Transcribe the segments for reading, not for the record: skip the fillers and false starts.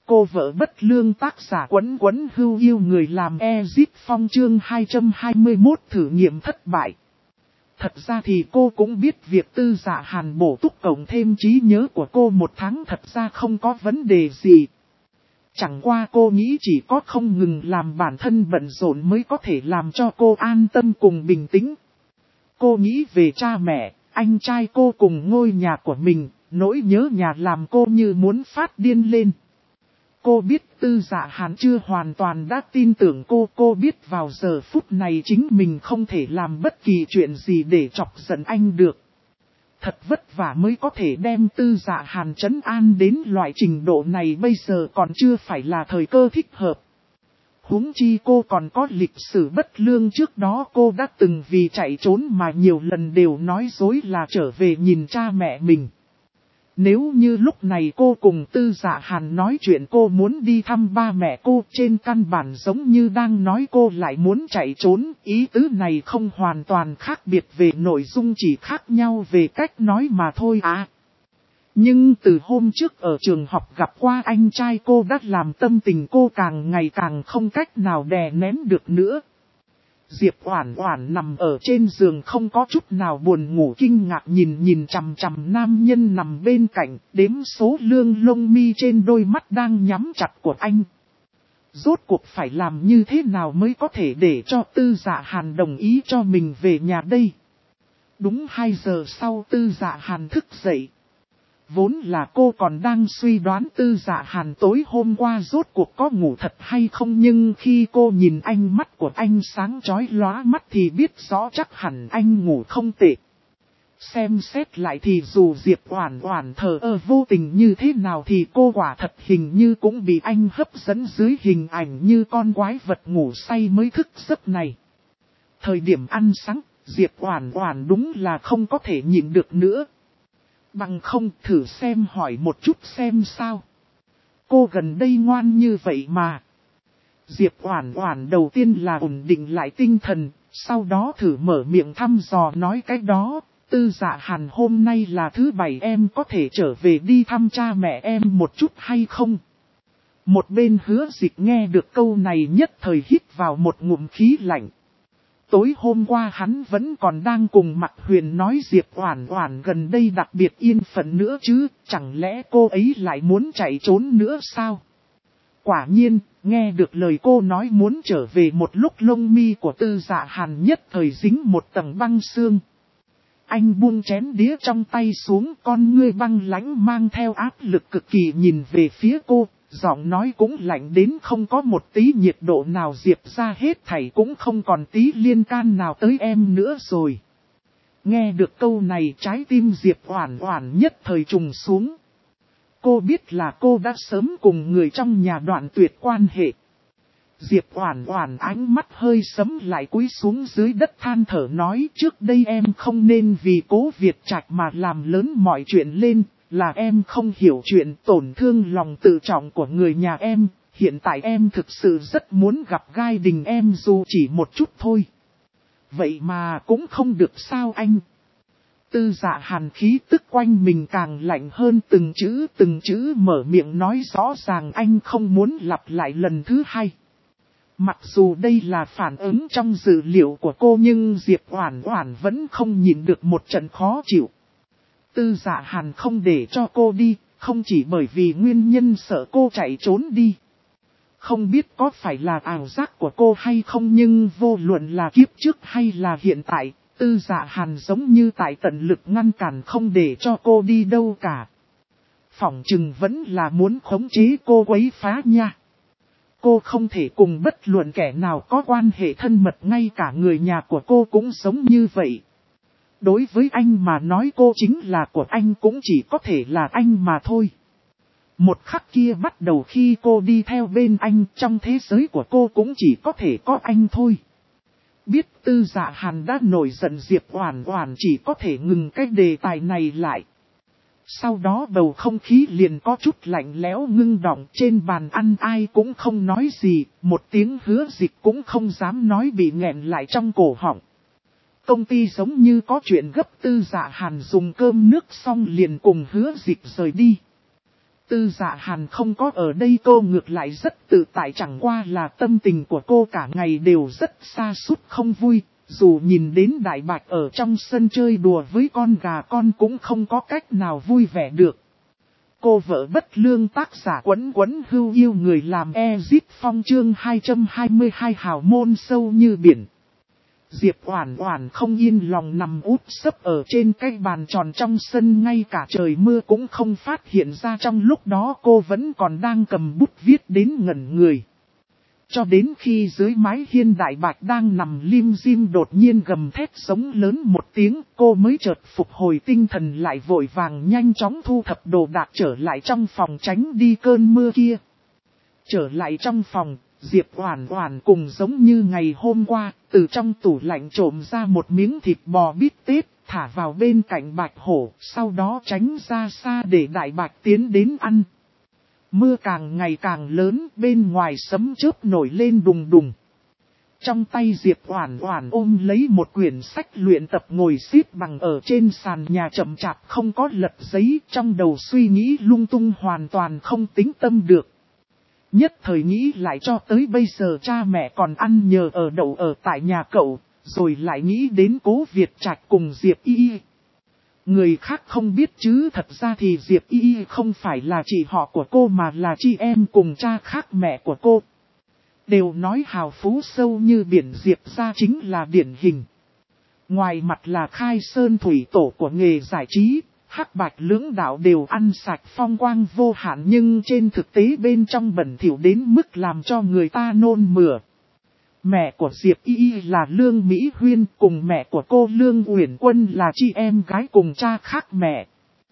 cô vợ bất lương tác giả Quấn Quấn Hưu yêu người làm Ezip Phong chương 221 thử nghiệm thất bại. Thật ra thì cô cũng biết việc Tư Dạ Hàn bổ túc cộng thêm trí nhớ của cô một tháng thật ra không có vấn đề gì. Chẳng qua cô nghĩ chỉ có không ngừng làm bản thân bận rộn mới có thể làm cho cô an tâm cùng bình tĩnh. Cô nghĩ về cha mẹ, anh trai cô cùng ngôi nhà của mình, nỗi nhớ nhà làm cô như muốn phát điên lên. Cô biết Tư Dạ Hàn chưa hoàn toàn đã tin tưởng cô biết vào giờ phút này chính mình không thể làm bất kỳ chuyện gì để chọc giận anh được. Thật vất vả mới có thể đem Tư Dạ Hàn trấn an đến loại trình độ này, bây giờ còn chưa phải là thời cơ thích hợp. Huống chi cô còn có lịch sử bất lương, trước đó cô đã từng vì chạy trốn mà nhiều lần đều nói dối là trở về nhìn cha mẹ mình. Nếu như lúc này cô cùng Tư Dạ Hàn nói chuyện cô muốn đi thăm ba mẹ cô, trên căn bản giống như đang nói cô lại muốn chạy trốn, ý tứ này không hoàn toàn khác biệt về nội dung, chỉ khác nhau về cách nói mà thôi à. Nhưng từ hôm trước ở trường học gặp qua anh trai cô đã làm tâm tình cô càng ngày càng không cách nào đè nén được nữa. Diệp Oản Oản nằm ở trên giường không có chút nào buồn ngủ, kinh ngạc nhìn chằm chằm nam nhân nằm bên cạnh, đếm số lương lông mi trên đôi mắt đang nhắm chặt của anh. Rốt cuộc phải làm như thế nào mới có thể để cho Tư Dạ Hàn đồng ý cho mình về nhà đây? Đúng 2 giờ sau Tư Dạ Hàn thức dậy. Vốn là cô còn đang suy đoán Tư Dạ Hàn tối hôm qua rốt cuộc có ngủ thật hay không, nhưng khi cô nhìn ánh mắt của anh sáng chói lóa mắt thì biết rõ chắc hẳn anh ngủ không tệ. Xem xét lại thì dù Diệp Oản Oản thờ ơ vô tình như thế nào thì cô quả thật hình như cũng bị anh hấp dẫn dưới hình ảnh như con quái vật ngủ say mới thức giấc này. Thời điểm ăn sáng, Diệp Oản Oản đúng là không có thể nhịn được nữa. Bằng không thử xem hỏi một chút xem sao. Cô gần đây ngoan như vậy mà. Diệp Oản Oản đầu tiên là ổn định lại tinh thần, sau đó thử mở miệng thăm dò nói cái đó. Tư Dạ Hàn hôm nay là thứ 7, em có thể trở về đi thăm cha mẹ em một chút hay không? Một bên Hứa Dịch nghe được câu này nhất thời hít vào một ngụm khí lạnh. Tối hôm qua hắn vẫn còn đang cùng Mạc Huyền nói Diệp Oản Oản gần đây đặc biệt yên phận nữa chứ, chẳng lẽ cô ấy lại muốn chạy trốn nữa sao? Quả nhiên, nghe được lời cô nói muốn trở về một lúc, lông mi của Tư Dạ Hàn nhất thời dính một tầng băng sương. Anh buông chén đĩa trong tay xuống, con ngươi băng lãnh mang theo áp lực cực kỳ nhìn về phía cô. Giọng nói cũng lạnh đến không có một tí nhiệt độ nào, Diệp ra hết thảy cũng không còn tí liên can nào tới em nữa rồi. Nghe được câu này trái tim Diệp Oản Oản nhất thời trùng xuống. Cô biết là cô đã sớm cùng người trong nhà đoạn tuyệt quan hệ. Diệp Oản Oản ánh mắt hơi sẫm lại, cúi xuống dưới đất than thở nói, trước đây em không nên vì Cố Việt Trạch mà làm lớn mọi chuyện lên. Là em không hiểu chuyện, tổn thương lòng tự trọng của người nhà em. Hiện tại em thực sự rất muốn gặp Gai Đình em dù chỉ một chút thôi. Vậy mà cũng không được sao anh? Tư Dạ Hàn khí tức quanh mình càng lạnh hơn, từng chữ mở miệng nói rõ ràng anh không muốn lặp lại lần thứ hai. Mặc dù đây là phản ứng trong dữ liệu của cô nhưng Diệp Oản Oản vẫn không nhịn được một trận khó chịu. Tư Dạ Hàn không để cho cô đi, không chỉ bởi vì nguyên nhân sợ cô chạy trốn đi. Không biết có phải là ảo giác của cô hay không, nhưng vô luận là kiếp trước hay là hiện tại, Tư Dạ Hàn giống như tại tận lực ngăn cản không để cho cô đi đâu cả. Phỏng chừng vẫn là muốn khống chế cô quấy phá nha. Cô không thể cùng bất luận kẻ nào có quan hệ thân mật, ngay cả người nhà của cô cũng giống như vậy. Đối với anh mà nói cô chính là của anh, cũng chỉ có thể là anh mà thôi. Một khắc kia bắt đầu khi cô đi theo bên anh, trong thế giới của cô cũng chỉ có thể có anh thôi. Biết Tư Dạ Hàn đã nổi giận, Diệp Oản Oản chỉ có thể ngừng cái đề tài này lại. Sau đó bầu không khí liền có chút lạnh lẽo ngưng đọng, trên bàn ăn ai cũng không nói gì, một tiếng Hứa Dịch cũng không dám nói bị nghẹn lại trong cổ họng. Công ty giống như có chuyện gấp, Tư Dạ Hàn dùng cơm nước xong liền cùng Hứa Dịch rời đi. Tư Dạ Hàn không có ở đây cô ngược lại rất tự tại, chẳng qua là tâm tình của cô cả ngày đều rất sa sút không vui. Dù nhìn đến Đại Bạch ở trong sân chơi đùa với con gà con cũng không có cách nào vui vẻ được. Cô vợ bất lương tác giả Quấn Quấn Hưu yêu người làm Ezit Phong chương 222 hào môn sâu như biển. Diệp Oản Oản không yên lòng nằm úp sấp ở trên cái bàn tròn trong sân, ngay cả trời mưa cũng không phát hiện ra, trong lúc đó cô vẫn còn đang cầm bút viết đến ngẩn người. Cho đến khi dưới mái hiên Đại Bạch đang nằm lim dim đột nhiên gầm thét sống lớn một tiếng, cô mới chợt phục hồi tinh thần lại, vội vàng nhanh chóng thu thập đồ đạc trở lại trong phòng tránh đi cơn mưa kia. Trở lại trong phòng, Diệp Oản Oản cùng giống như ngày hôm qua, từ trong tủ lạnh trộm ra một miếng thịt bò bít tết, thả vào bên cạnh Bạch Hổ, sau đó tránh ra xa để Đại Bạch tiến đến ăn. Mưa càng ngày càng lớn, bên ngoài sấm chớp nổi lên đùng đùng. Trong tay Diệp Oản Oản ôm lấy một quyển sách luyện tập ngồi xếp bằng ở trên sàn nhà chậm chạp không có lật giấy, trong đầu suy nghĩ lung tung hoàn toàn không tĩnh tâm được. Nhất thời nghĩ lại cho tới bây giờ cha mẹ còn ăn nhờ ở đậu ở tại nhà cậu, rồi lại nghĩ đến Cố Việt Trạch cùng Diệp Y. Người khác không biết chứ thật ra thì Diệp Y không phải là chị họ của cô mà là chị em cùng cha khác mẹ của cô. Đều nói hào phú sâu như biển, Diệp gia chính là điển hình. Ngoài mặt là khai sơn thủy tổ của nghề giải trí, hắc bạch lưỡng đạo đều ăn sạch phong quang vô hạn, nhưng trên thực tế bên trong bẩn thỉu đến mức làm cho người ta nôn mửa. Mẹ của Diệp Y là Lương Mỹ Huyên, cùng mẹ của cô Lương Uyển Quân là chị em gái cùng cha khác mẹ.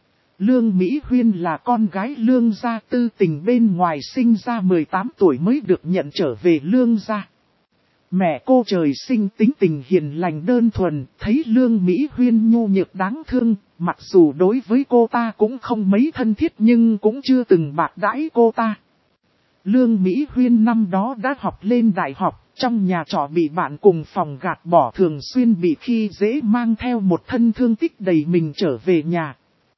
Lương Mỹ Huyên là con gái Lương gia, tư tình bên ngoài sinh ra 18 tuổi mới được nhận trở về Lương gia. Mẹ cô trời sinh tính tình hiền lành đơn thuần, thấy Lương Mỹ Huyên nhu nhược đáng thương, mặc dù đối với cô ta cũng không mấy thân thiết nhưng cũng chưa từng bạc đãi cô ta. Lương Mỹ Huyên năm đó đã học lên đại học, trong nhà trọ bị bạn cùng phòng gạt bỏ, thường xuyên bị khi dễ, mang theo một thân thương tích đầy mình trở về nhà.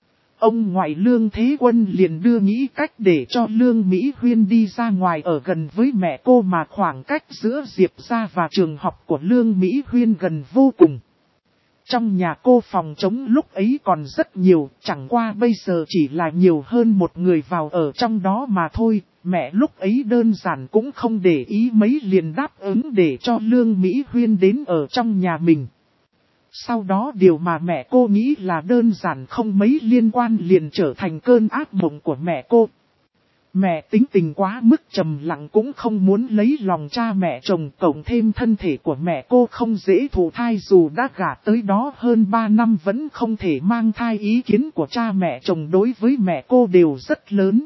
Ông ngoại Lương Thế Quân liền đưa nghĩ cách để cho Lương Mỹ Huyên đi ra ngoài ở gần với mẹ cô, mà khoảng cách giữa Diệp gia và trường học của Lương Mỹ Huyên gần vô cùng. Trong nhà cô phòng trống lúc ấy còn rất nhiều, chẳng qua bây giờ chỉ là nhiều hơn một người vào ở trong đó mà thôi. Mẹ lúc ấy đơn giản cũng không để ý mấy, liền đáp ứng để cho Lương Mỹ Huyên đến ở trong nhà mình. Sau đó điều mà mẹ cô nghĩ là đơn giản không mấy liên quan liền trở thành cơn ác mộng của mẹ cô. Mẹ tính tình quá mức trầm lặng, cũng không muốn lấy lòng cha mẹ chồng, cộng thêm thân thể của mẹ cô không dễ thụ thai, dù đã gả tới đó hơn 3 năm vẫn không thể mang thai. Ý kiến của cha mẹ chồng đối với mẹ cô đều rất lớn.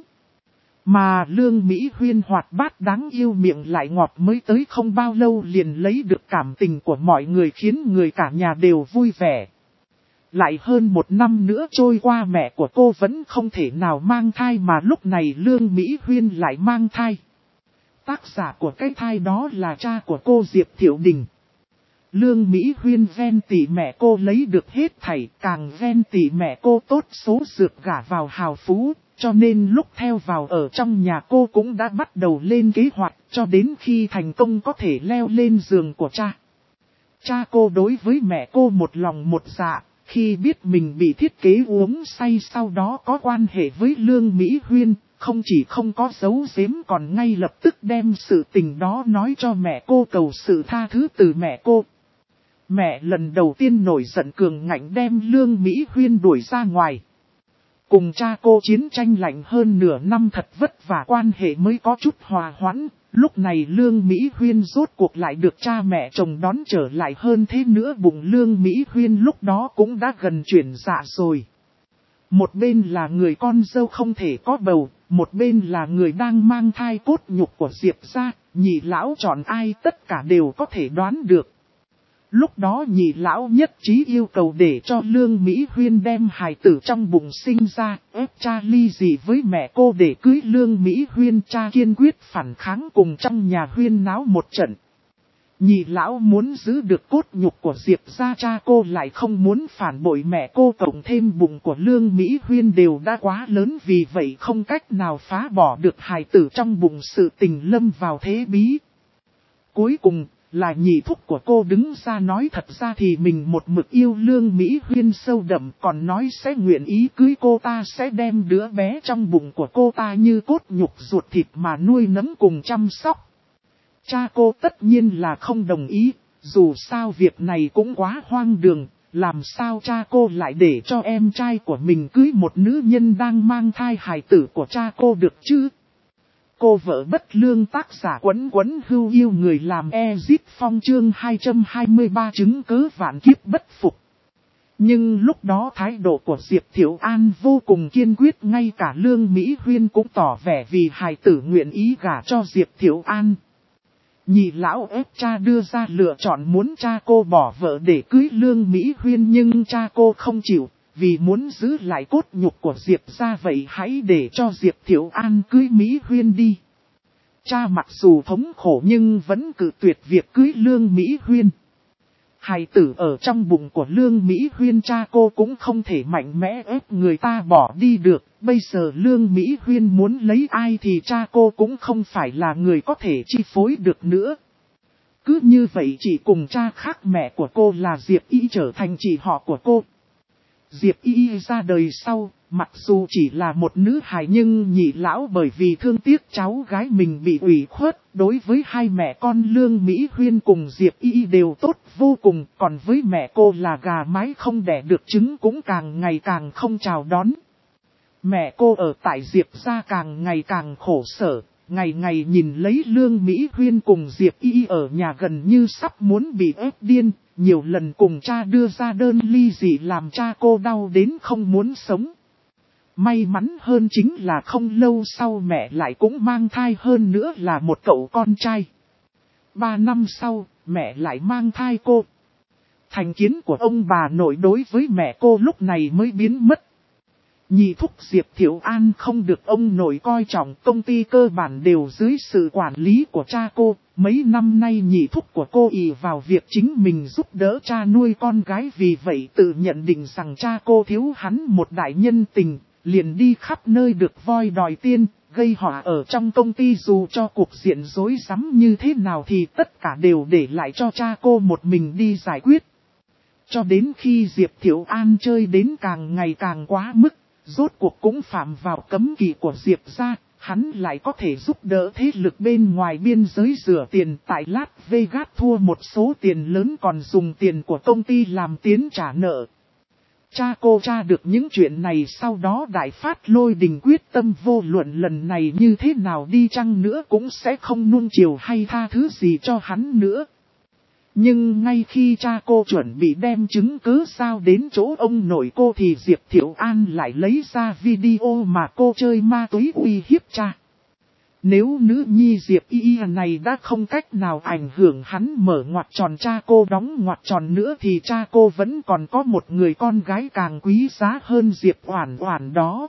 Mà Lương Mỹ Huyên hoạt bát đáng yêu, miệng lại ngọt, mới tới không bao lâu liền lấy được cảm tình của mọi người, khiến người cả nhà đều vui vẻ. Lại hơn 1 năm nữa trôi qua, mẹ của cô vẫn không thể nào mang thai, mà lúc này Lương Mỹ Huyên lại mang thai. Tác giả của cái thai đó là cha của cô Diệp Thiệu Đình. Lương Mỹ Huyên ghen tị mẹ cô lấy được hết thảy, càng ghen tị mẹ cô tốt số dược gả vào hào phú, cho nên lúc theo vào ở trong nhà cô cũng đã bắt đầu lên kế hoạch, cho đến khi thành công có thể leo lên giường của cha. Cha cô đối với mẹ cô một lòng một dạ, khi biết mình bị thiết kế uống say sau đó có quan hệ với Lương Mỹ Huyên, không chỉ không có giấu giếm còn ngay lập tức đem sự tình đó nói cho mẹ cô, cầu sự tha thứ từ mẹ cô. Mẹ lần đầu tiên nổi giận cường ngạnh đem Lương Mỹ Huyên đuổi ra ngoài. Cùng cha cô chiến tranh lạnh hơn nửa năm, thật vất vả quan hệ mới có chút hòa hoãn. Lúc này Lương Mỹ Huyên rốt cuộc lại được cha mẹ chồng đón trở lại, hơn thế nữa bụng Lương Mỹ Huyên lúc đó cũng đã gần chuyển dạ rồi. Một bên là người con dâu không thể có bầu, một bên là người đang mang thai cốt nhục của Diệp gia, nhị lão chọn ai tất cả đều có thể đoán được. Lúc đó nhị lão nhất trí yêu cầu để cho Lương Mỹ Huyên đem hài tử trong bụng sinh ra, ép cha ly dị với mẹ cô để cưới Lương Mỹ Huyên. Cha kiên quyết phản kháng, cùng trong nhà huyên náo một trận. Nhị lão muốn giữ được cốt nhục của Diệp gia, cha cô lại không muốn phản bội mẹ cô, cộng thêm bụng của Lương Mỹ Huyên đều đã quá lớn, vì vậy không cách nào phá bỏ được hài tử trong bụng, sự tình lâm vào thế bí. Cuối cùng là nhị thúc của cô đứng ra nói thật ra thì mình một mực yêu Lương Mỹ Huyên sâu đậm, còn nói sẽ nguyện ý cưới cô ta, sẽ đem đứa bé trong bụng của cô ta như cốt nhục ruột thịt mà nuôi nấng cùng chăm sóc. Cha cô tất nhiên là không đồng ý, dù sao việc này cũng quá hoang đường, làm sao cha cô lại để cho em trai của mình cưới một nữ nhân đang mang thai hài tử của cha cô được chứ? Cô vợ bất lương, tác giả Quấn Quấn Hưu yêu người làm Ezit Phong, chương 223 chứng cớ vạn kiếp bất phục. Nhưng lúc đó thái độ của Diệp Thiệu An vô cùng kiên quyết, ngay cả Lương Mỹ Huyên cũng tỏ vẻ vì hài tử nguyện ý gả cho Diệp Thiệu An. Nhị lão ép cha đưa ra lựa chọn muốn cha cô bỏ vợ để cưới Lương Mỹ Huyên, nhưng cha cô không chịu, vì muốn giữ lại cốt nhục của Diệp gia, vậy hãy để cho Diệp Thiệu An cưới Mỹ Huyên đi. Cha mặc dù thống khổ nhưng vẫn cự tuyệt việc cưới Lương Mỹ Huyên. Hài tử ở trong bụng của Lương Mỹ Huyên, cha cô cũng không thể mạnh mẽ ép người ta bỏ đi được. Bây giờ Lương Mỹ Huyên muốn lấy ai thì cha cô cũng không phải là người có thể chi phối được nữa. Cứ như vậy chị cùng cha khác mẹ của cô là Diệp Y trở thành chị họ của cô. Diệp Y ra đời sau, mặc dù chỉ là một nữ hài nhưng nhị lão bởi vì thương tiếc cháu gái mình bị ủy khuất, đối với hai mẹ con Lương Mỹ Huyên cùng Diệp Y đều tốt vô cùng, còn với mẹ cô là gà mái không đẻ được trứng cũng càng ngày càng không chào đón. Mẹ cô ở tại Diệp gia càng ngày càng khổ sở, ngày ngày nhìn lấy Lương Mỹ Huyên cùng Diệp Y ở nhà gần như sắp muốn bị ép điên. Nhiều lần cùng cha đưa ra đơn ly dị làm cha cô đau đến không muốn sống. May mắn hơn chính là không lâu sau mẹ lại cũng mang thai, hơn nữa là một cậu con trai. 3 năm sau, mẹ lại mang thai cô. Thành kiến của ông bà nội đối với mẹ cô lúc này mới biến mất. Nhị thúc Diệp Thiệu An không được ông nội coi trọng, công ty cơ bản đều dưới sự quản lý của cha cô. Mấy năm nay nhị thúc của cô ỷ vào việc chính mình giúp đỡ cha nuôi con gái, vì vậy tự nhận định rằng cha cô thiếu hắn một đại nhân tình, liền đi khắp nơi được voi đòi tiên, gây họa ở trong công ty. Dù cho cuộc diện rối rắm như thế nào thì tất cả đều để lại cho cha cô một mình đi giải quyết. Cho đến khi Diệp Thiệu An chơi đến càng ngày càng quá mức, rốt cuộc cũng phạm vào cấm kỵ của Diệp gia, hắn lại có thể giúp đỡ thế lực bên ngoài biên giới rửa tiền, tại Las Vegas thua một số tiền lớn còn dùng tiền của công ty làm tiến trả nợ. Cha cô tra được những chuyện này sau đó đại phát lôi đình, quyết tâm vô luận lần này như thế nào đi chăng nữa cũng sẽ không nuông chiều hay tha thứ gì cho hắn nữa. Nhưng ngay khi cha cô chuẩn bị đem chứng cứ giao đến chỗ ông nội cô thì Diệp Thiệu An lại lấy ra video mà cô chơi ma túy uy hiếp cha. Nếu nữ nhi Diệp Y này đã không cách nào ảnh hưởng hắn mở ngoặc tròn, cha cô đóng ngoặc tròn nữa, thì cha cô vẫn còn có một người con gái càng quý giá hơn Diệp Oản Oản đó.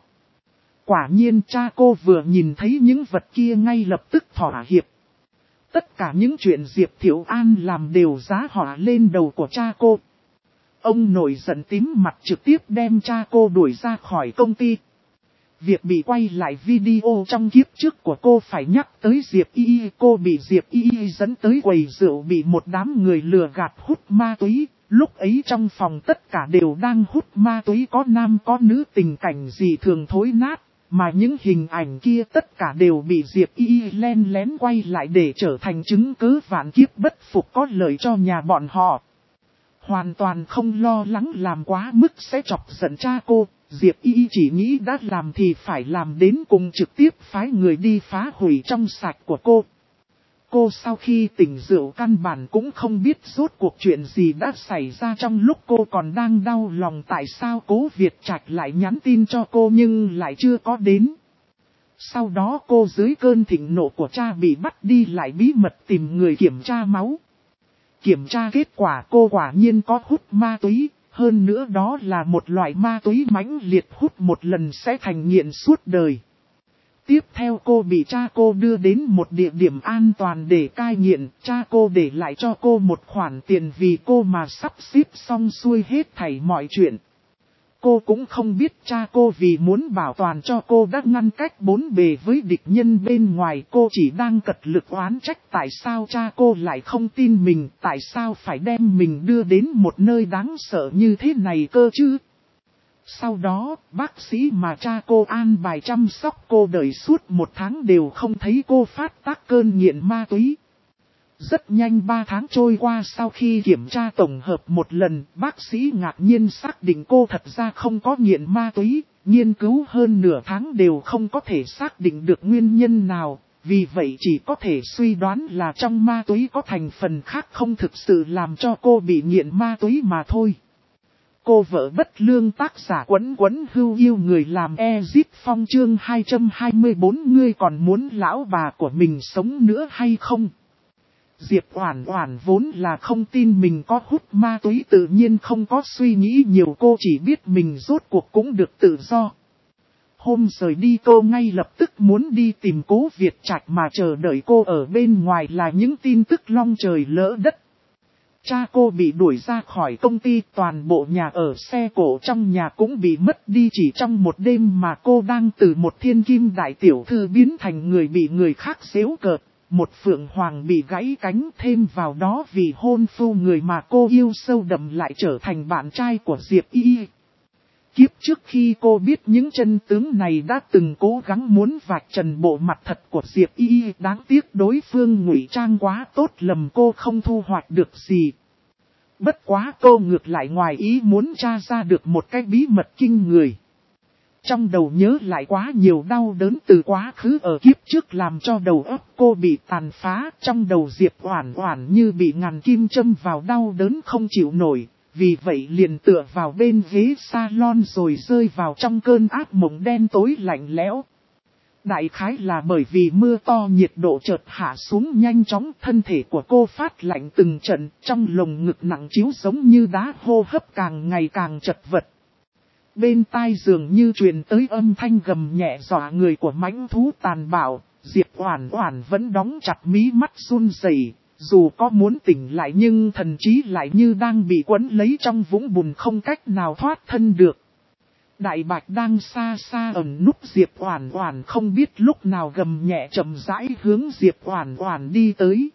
Quả nhiên cha cô vừa nhìn thấy những vật kia ngay lập tức thỏa hiệp. Tất cả những chuyện Diệp Thiệu An làm đều giá họa lên đầu của cha cô. Ông nội giận tím mặt trực tiếp đem cha cô đuổi ra khỏi công ty. Việc bị quay lại video trong kiếp trước của cô phải nhắc tới Diệp Y. Cô bị Diệp Y dẫn tới quầy rượu bị một đám người lừa gạt hút ma túy. Lúc ấy trong phòng tất cả đều đang hút ma túy, có nam có nữ, tình cảnh gì thường thối nát. Mà những hình ảnh kia tất cả đều bị Diệp Y len lén quay lại để trở thành chứng cứ vạn kiếp bất phục có lợi cho nhà bọn họ. Hoàn toàn không lo lắng làm quá mức sẽ chọc giận cha cô, Diệp Y chỉ nghĩ đã làm thì phải làm đến cùng, trực tiếp phái người đi phá hủy trong sạch của cô. Cô sau khi tỉnh rượu căn bản cũng không biết rốt cuộc chuyện gì đã xảy ra, trong lúc cô còn đang đau lòng tại sao Cố Việt Trạch lại nhắn tin cho cô nhưng lại chưa có đến. Sau đó cô dưới cơn thịnh nộ của cha bị bắt đi lại bí mật tìm người kiểm tra máu. Kiểm tra kết quả cô quả nhiên có hút ma túy, hơn nữa đó là một loại ma túy mãnh liệt, hút một lần sẽ thành nghiện suốt đời. Tiếp theo cô bị cha cô đưa đến một địa điểm an toàn để cai nghiện, cha cô để lại cho cô một khoản tiền vì cô mà sắp xếp xong xuôi hết thảy mọi chuyện. Cô cũng không biết cha cô vì muốn bảo toàn cho cô đã ngăn cách bốn bề với địch nhân bên ngoài. Cô chỉ đang cật lực oán trách tại sao cha cô lại không tin mình, tại sao phải đem mình đưa đến một nơi đáng sợ như thế này cơ chứ. Sau đó, bác sĩ mà cha cô an bài chăm sóc cô đợi suốt 1 tháng đều không thấy cô phát tác cơn nghiện ma túy. Rất nhanh 3 tháng trôi qua, sau khi kiểm tra tổng hợp một lần, bác sĩ ngạc nhiên xác định cô thật ra không có nghiện ma túy. Nghiên cứu hơn nửa tháng đều không có thể xác định được nguyên nhân nào, vì vậy chỉ có thể suy đoán là trong ma túy có thành phần khác không thực sự làm cho cô bị nghiện ma túy mà thôi. Cô vợ bất lương tác giả Quấn Quấn Hưu yêu người làm Ezip Phong chương 224. Ngươi còn muốn lão bà của mình sống nữa hay không? Diệp Oản Oản vốn là không tin mình có hút ma túy, tự nhiên không có suy nghĩ nhiều, cô chỉ biết mình rốt cuộc cũng được tự do. Hôm rời đi cô ngay lập tức muốn đi tìm Cố Việt Trạch, mà chờ đợi cô ở bên ngoài là những tin tức long trời lỡ đất. Cha cô bị đuổi ra khỏi công ty, toàn bộ nhà ở xe cộ trong nhà cũng bị mất đi chỉ trong một đêm, mà cô đang từ một thiên kim đại tiểu thư biến thành người bị người khác giễu cợt. Một phượng hoàng bị gãy cánh, thêm vào đó vì hôn phu người mà cô yêu sâu đậm lại trở thành bạn trai của Diệp Y. Kiếp trước khi cô biết những chân tướng này đã từng cố gắng muốn vạch trần bộ mặt thật của Diệp Y, đáng tiếc đối phương ngụy trang quá tốt, lầm cô không thu hoạch được gì. Bất quá cô ngược lại ngoài ý muốn tra ra được một cái bí mật kinh người. Trong đầu nhớ lại quá nhiều đau đớn từ quá khứ ở kiếp trước làm cho đầu óc cô bị tàn phá. Trong đầu Diệp Oản Oản như bị ngàn kim châm vào, đau đớn không chịu nổi. Vì vậy liền tựa vào bên ghế salon rồi rơi vào trong cơn ác mộng đen tối lạnh lẽo. Đại khái là bởi vì mưa to, nhiệt độ chợt hạ xuống nhanh chóng, thân thể của cô phát lạnh từng trận, trong lồng ngực nặng trĩu giống như đá, hô hấp càng ngày càng chật vật. Bên tai dường như truyền tới âm thanh gầm nhẹ dọa người của mãnh thú tàn bạo. Diệp Oản Oản vẫn đóng chặt mí mắt run rẩy, dù có muốn tỉnh lại nhưng thần trí lại như đang bị quấn lấy trong vũng bùn không cách nào thoát thân được. Đại bạch đang xa xa ẩn núp Diệp Oản Oản không biết lúc nào gầm nhẹ chậm rãi hướng Diệp Oản Oản đi tới.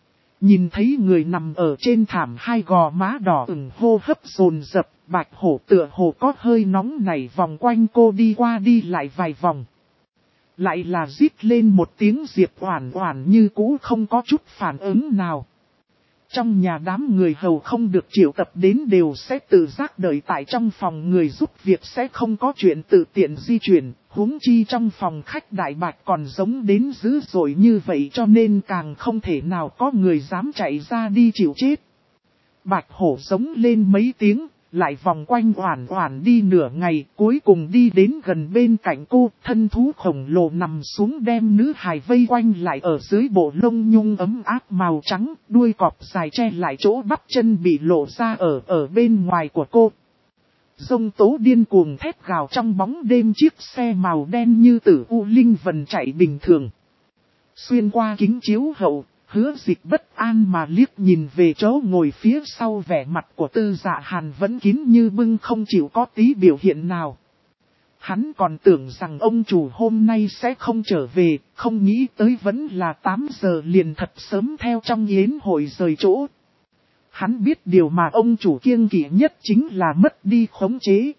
Nhìn thấy người nằm ở trên thảm, hai gò má đỏ ửng, hô hấp dồn dập, bạch hổ tựa hồ có hơi nóng nảy vòng quanh cô đi qua đi lại vài vòng. Lại là rít lên một tiếng, Diệp Oản Oản như cũ không có chút phản ứng nào. Trong nhà đám người hầu không được triệu tập đến đều sẽ tự giác đợi tại trong phòng, người giúp việc sẽ không có chuyện tự tiện di chuyển, huống chi trong phòng khách đại bạch còn giống đến dữ dội như vậy, cho nên càng không thể nào có người dám chạy ra đi chịu chết. Bạch hổ giống lên mấy tiếng, lại vòng quanh Oản Oản đi nửa ngày, cuối cùng đi đến gần bên cạnh cô, thân thú khổng lồ nằm xuống đem nữ hài vây quanh lại ở dưới bộ lông nhung ấm áp màu trắng, đuôi cọp dài che lại chỗ bắp chân bị lộ ra ở bên ngoài của cô. Dông tố điên cuồng thét gào trong bóng đêm, chiếc xe màu đen như tử u linh vần chạy bình thường. Xuyên qua kính chiếu hậu, Hứa Dịch bất an mà liếc nhìn về chỗ ngồi phía sau, vẻ mặt của Tư Dạ Hàn vẫn kín như bưng, không chịu có tí biểu hiện nào. Hắn còn tưởng rằng ông chủ hôm nay sẽ không trở về, không nghĩ tới vẫn là 8 giờ liền thật sớm theo trong yến hội rời chỗ. Hắn biết điều mà ông chủ kiêng kỵ nhất chính là mất đi khống chế.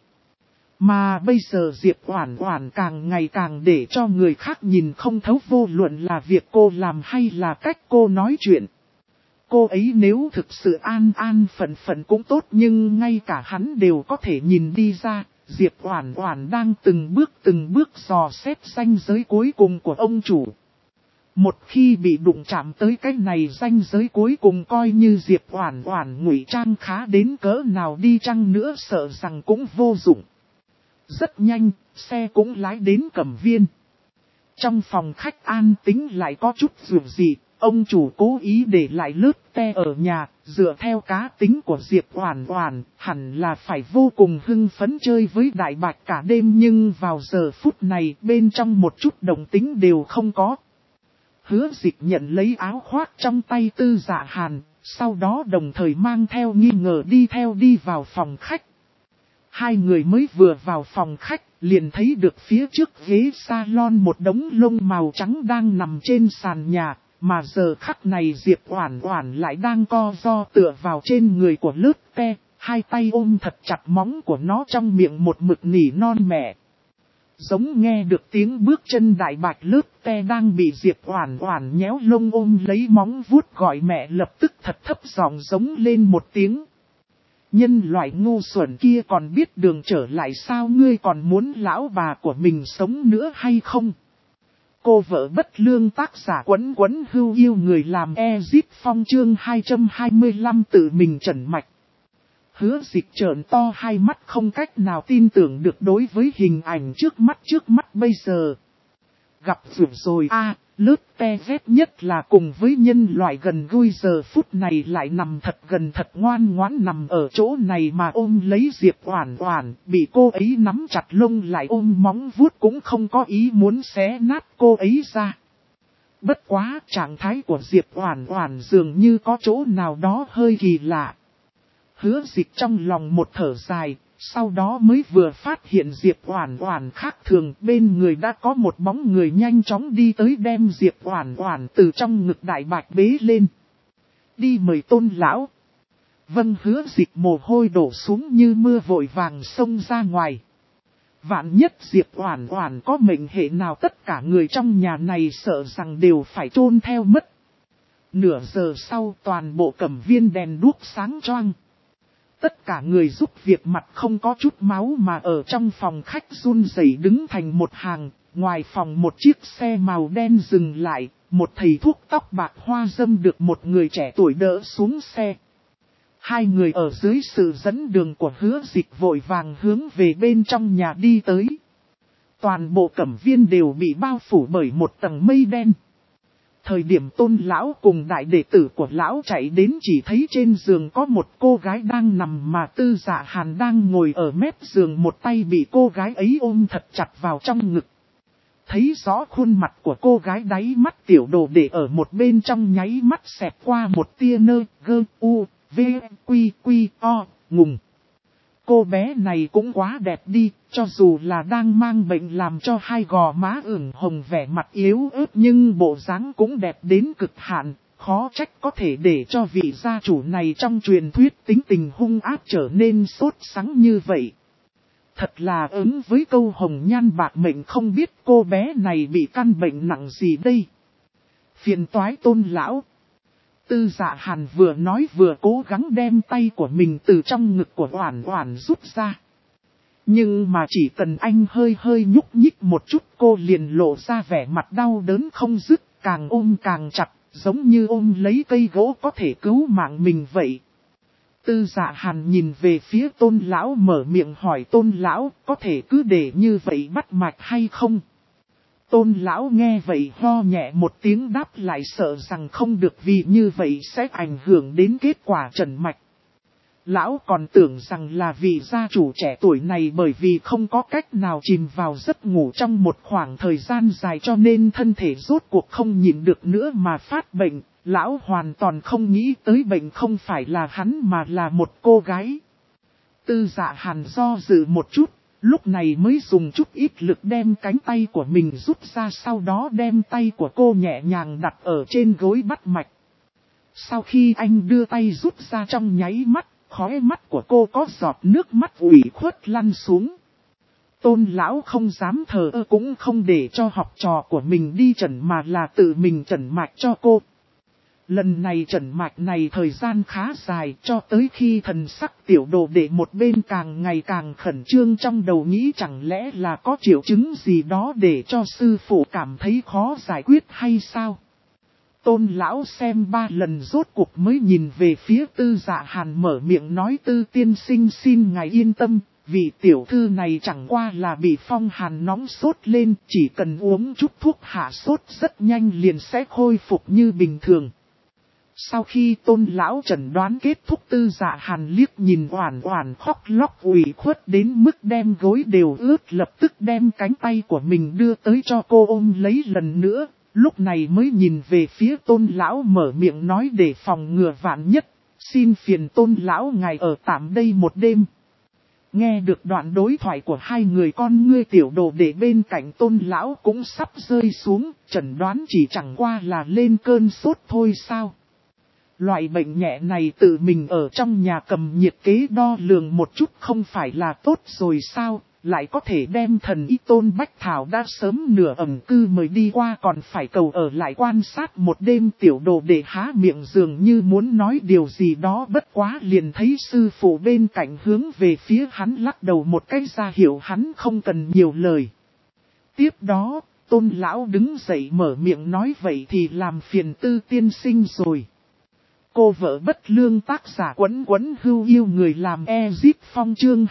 Mà bây giờ Diệp Oản Oản càng ngày càng để cho người khác nhìn không thấu, vô luận là việc cô làm hay là cách cô nói chuyện. Cô ấy nếu thực sự an an phận phận cũng tốt, nhưng ngay cả hắn đều có thể nhìn đi ra, Diệp Oản Oản đang từng bước dò xét ranh giới cuối cùng của ông chủ. Một khi bị đụng chạm tới cái này ranh giới cuối cùng, coi như Diệp Oản Oản ngụy trang khá đến cỡ nào đi chăng nữa sợ rằng cũng vô dụng. Rất nhanh, xe cũng lái đến Cẩm Viên. Trong phòng khách an tĩnh lại có chút rườm rì, Ông chủ cố ý để lại lớp te ở nhà, dựa theo cá tính của Diệp Oản Oản, hẳn là phải vô cùng hưng phấn chơi với Đại Bạch cả đêm, nhưng vào giờ phút này bên trong một chút động tĩnh đều không có. Hứa Dịch nhận lấy áo khoác trong tay Tư Dạ Hàn, sau đó đồng thời mang theo nghi ngờ đi vào phòng khách. Hai người mới vừa vào phòng khách, liền thấy được phía trước ghế salon một đống lông màu trắng đang nằm trên sàn nhà, mà giờ khắc này Diệp Oản Oản lại đang co ro tựa vào trên người của lướt te, hai tay ôm thật chặt móng của nó, trong miệng một mực nỉ non mẹ. Giống nghe được tiếng bước chân Đại Bạch lướt te đang bị Diệp Oản Oản nhéo lông ôm lấy móng vuốt gọi mẹ, lập tức thật thấp giọng giống lên một tiếng. Nhân loại ngu xuẩn kia còn biết đường trở lại sao, ngươi còn muốn lão bà của mình sống nữa hay không? Cô vợ bất lương tác giả Quấn Quấn Hưu yêu người làm Ezip Phong chương 225 tự mình trần mạch. Hứa Dịch trợn to hai mắt không cách nào tin tưởng được đối với hình ảnh trước mắt bây giờ. Gặp rủi rồi a, lướt te ghét nhất là cùng với nhân loại gần gũi, giờ phút này lại nằm thật gần thật ngoan ngoãn nằm ở chỗ này mà ôm lấy Diệp Oản Oản, bị cô ấy nắm chặt lông lại ôm móng vuốt cũng không có ý muốn xé nát cô ấy ra. Bất quá trạng thái của Diệp Oản Oản dường như có chỗ nào đó hơi kỳ lạ. Hứa Dịch trong lòng một thở dài, sau đó mới vừa phát hiện Diệp Oản Oản khác thường, bên người đã có một bóng người nhanh chóng đi tới đem Diệp Oản Oản từ trong ngực Đại Bạch bế lên. Đi mời Tôn lão. Vâng. Hứa Dịch mồ hôi đổ xuống như mưa vội vàng xông ra ngoài. Vạn nhất Diệp Oản Oản có mệnh hệ nào, tất cả người trong nhà này sợ rằng đều phải chôn theo mất. Nửa giờ sau toàn bộ cẩm viên đèn đuốc sáng choang. Tất cả người giúp việc mặt không có chút máu mà ở trong phòng khách run rẩy đứng thành một hàng, ngoài phòng một chiếc xe màu đen dừng lại, một thầy thuốc tóc bạc hoa râm được một người trẻ tuổi đỡ xuống xe. Hai người ở dưới sự dẫn đường của Hứa Dịch vội vàng hướng về bên trong nhà đi tới. Toàn bộ cẩm viên đều bị bao phủ bởi một tầng mây đen. Thời điểm Tôn lão cùng đại đệ tử của lão chạy đến chỉ thấy trên giường có một cô gái đang nằm, mà Tư Dạ Hàn đang ngồi ở mép giường, một tay bị cô gái ấy ôm thật chặt vào trong ngực. Thấy rõ khuôn mặt của cô gái, đáy mắt tiểu đồ đệ ở một bên trong nháy mắt xẹt qua một tia nơ gơ u v quy quy o ngùng. Cô bé này cũng quá đẹp đi, cho dù là đang mang bệnh làm cho hai gò má ửng hồng, vẻ mặt yếu ớt, nhưng bộ dáng cũng đẹp đến cực hạn, khó trách có thể để cho vị gia chủ này trong truyền thuyết tính tình hung ác trở nên sốt sắng như vậy. Thật là ứng với câu hồng nhan bạc mệnh, không biết cô bé này bị căn bệnh nặng gì đây. Phiền toái Tôn lão. Tư Dạ Hàn vừa nói vừa cố gắng đem tay của mình từ trong ngực của Oản Oản rút ra. Nhưng mà chỉ cần anh hơi nhúc nhích một chút, cô liền lộ ra vẻ mặt đau đớn không dứt, càng ôm càng chặt, giống như ôm lấy cây gỗ có thể cứu mạng mình vậy. Tư Dạ Hàn nhìn về phía Tôn lão mở miệng hỏi, Tôn lão có thể cứ để như vậy bắt mạch hay không? Tôn lão nghe vậy ho nhẹ một tiếng đáp lại, sợ rằng không được, vì như vậy sẽ ảnh hưởng đến kết quả trần mạch. Lão còn tưởng rằng là vì gia chủ trẻ tuổi này bởi vì không có cách nào chìm vào giấc ngủ trong một khoảng thời gian dài cho nên thân thể rốt cuộc không nhịn được nữa mà phát bệnh. Lão hoàn toàn không nghĩ tới bệnh không phải là hắn mà là một cô gái. Tư Dạ Hàn do dự một chút. Lúc này mới dùng chút ít lực đem cánh tay của mình rút ra, sau đó đem tay của cô nhẹ nhàng đặt ở trên gối bắt mạch. Sau khi anh đưa tay rút ra, trong nháy mắt, khóe mắt của cô có giọt nước mắt ủy khuất lăn xuống. Tôn lão không dám thờ ơ cũng không để cho học trò của mình đi chẩn mà là tự mình chẩn mạch cho cô. Lần này chẩn mạch này thời gian khá dài, cho tới khi thần sắc tiểu đồ đệ một bên càng ngày càng khẩn trương, trong đầu nghĩ chẳng lẽ là có triệu chứng gì đó để cho sư phụ cảm thấy khó giải quyết hay sao. Tôn lão xem 3 lần rốt cuộc mới nhìn về phía Tư Dạ Hàn mở miệng nói, Tư tiên sinh xin ngài yên tâm, vị tiểu thư này chẳng qua là bị phong hàn nóng sốt lên, chỉ cần uống chút thuốc hạ sốt rất nhanh liền sẽ khôi phục như bình thường. Sau khi Tôn lão chẩn đoán kết thúc, Tư Dạ Hàn liếc nhìn Oản Oản khóc lóc ủy khuất đến mức đem gối đều ướt, lập tức đem cánh tay của mình đưa tới cho cô ôm lấy lần nữa, lúc này mới nhìn về phía Tôn lão mở miệng nói để phòng ngừa vạn nhất, xin phiền Tôn lão ngài ở tạm đây một đêm. Nghe được đoạn đối thoại của hai người, con ngươi tiểu đồ để bên cạnh Tôn lão cũng sắp rơi xuống, chẩn đoán chỉ chẳng qua là lên cơn sốt thôi sao. Loại bệnh nhẹ này tự mình ở trong nhà cầm nhiệt kế đo lường một chút không phải là tốt rồi sao, lại có thể đem thần y Tôn Bách Thảo đã sớm nửa ẩm cư mời đi qua còn phải cầu ở lại quan sát một đêm. Tiểu đồ để há miệng dường như muốn nói điều gì đó, bất quá liền thấy sư phụ bên cạnh hướng về phía hắn lắc đầu một cái ra hiệu hắn không cần nhiều lời. Tiếp đó, Tôn lão đứng dậy mở miệng nói vậy thì làm phiền Tư tiên sinh rồi. Cô vợ bất lương tác giả Quấn Quấn Hưu yêu người làm Ezip Phong chương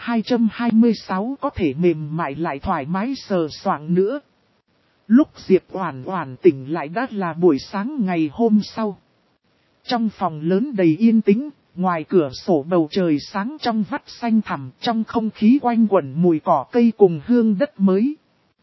226 có thể mềm mại lại thoải mái sờ soạng nữa. Lúc Diệp Oản Oản tỉnh lại đã là buổi sáng ngày hôm sau. Trong phòng lớn đầy yên tĩnh, ngoài cửa sổ bầu trời sáng trong vắt xanh thẳm, trong không khí quanh quẩn mùi cỏ cây cùng hương đất mới.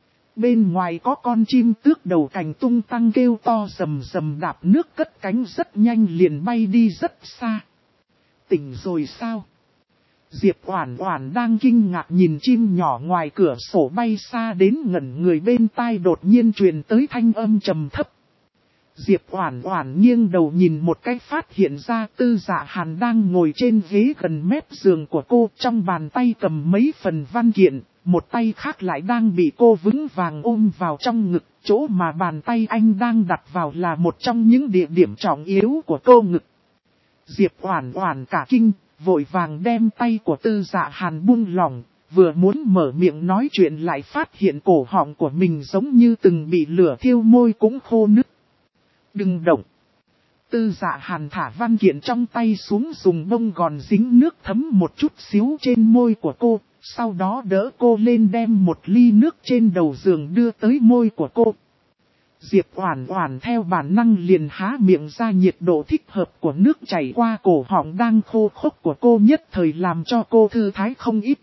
Bên ngoài có con chim tước đầu cành tung tăng kêu to rầm rầm đạp nước cất cánh rất nhanh liền bay đi rất xa. Tỉnh rồi sao? Diệp Oản Oản đang kinh ngạc nhìn chim nhỏ ngoài cửa sổ bay xa đến ngẩn người, bên tai đột nhiên truyền tới thanh âm trầm thấp. Diệp Oản Oản nghiêng đầu nhìn một cái, phát hiện ra Tư Dạ Hàn đang ngồi trên ghế gần mép giường của cô, trong bàn tay cầm mấy phần văn kiện. Một tay khác lại đang bị cô vững vàng ôm vào trong ngực, chỗ mà bàn tay anh đang đặt vào là một trong những địa điểm trọng yếu của cô ngực. Diệp Oản Oản cả kinh, vội vàng đem tay của Tư Dạ Hàn buông lỏng, vừa muốn mở miệng nói chuyện lại phát hiện cổ họng của mình giống như từng bị lửa thiêu, môi cũng khô nứt. Đừng động. Tư Dạ Hàn thả văn kiện trong tay xuống, dùng bông gòn dính nước thấm một chút xíu trên môi của cô. Sau đó đỡ cô lên đem một ly nước trên đầu giường đưa tới môi của cô. Diệp Oản Oản theo bản năng liền há miệng ra, nhiệt độ thích hợp của nước chảy qua cổ họng đang khô khốc của cô nhất thời làm cho cô thư thái không ít.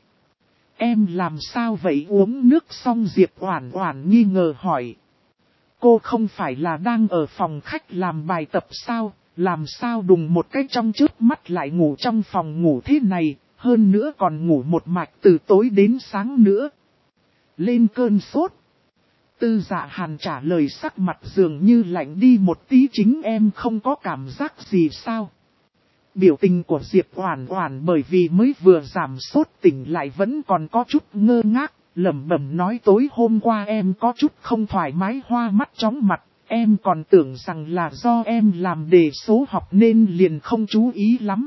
Em làm sao vậy? Uống nước xong Diệp Oản Oản nghi ngờ hỏi. Cô không phải là đang ở phòng khách làm bài tập sao? Làm sao đùng một cái trong chớp mắt lại ngủ trong phòng ngủ thế này? Hơn nữa còn ngủ một mạch từ tối đến sáng nữa. Lên cơn sốt. Tư Dạ Hàn trả lời sắc mặt dường như lạnh đi một tí, chính em không có cảm giác gì sao? Biểu tình của Diệp Oản Oản bởi vì mới vừa giảm sốt tỉnh lại vẫn còn có chút ngơ ngác, lẩm bẩm nói tối hôm qua em có chút không thoải mái, hoa mắt chóng mặt, em còn tưởng rằng là do em làm đề số học nên liền không chú ý lắm.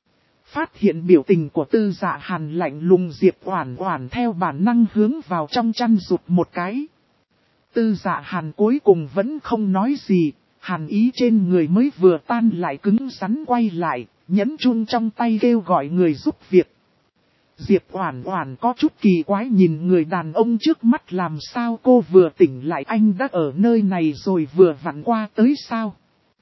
Phát hiện biểu tình của Tư Dạ Hàn lạnh lùng, Diệp Oản Oản theo bản năng hướng vào trong chăn rụt một cái. Tư Dạ Hàn cuối cùng vẫn không nói gì, hàn ý trên người mới vừa tan lại cứng rắn quay lại, nhấn chun trong tay kêu gọi người giúp việc. Diệp Oản Oản có chút kỳ quái nhìn người đàn ông trước mắt, làm sao cô vừa tỉnh lại anh đã ở nơi này rồi, vừa vặn qua tới sao?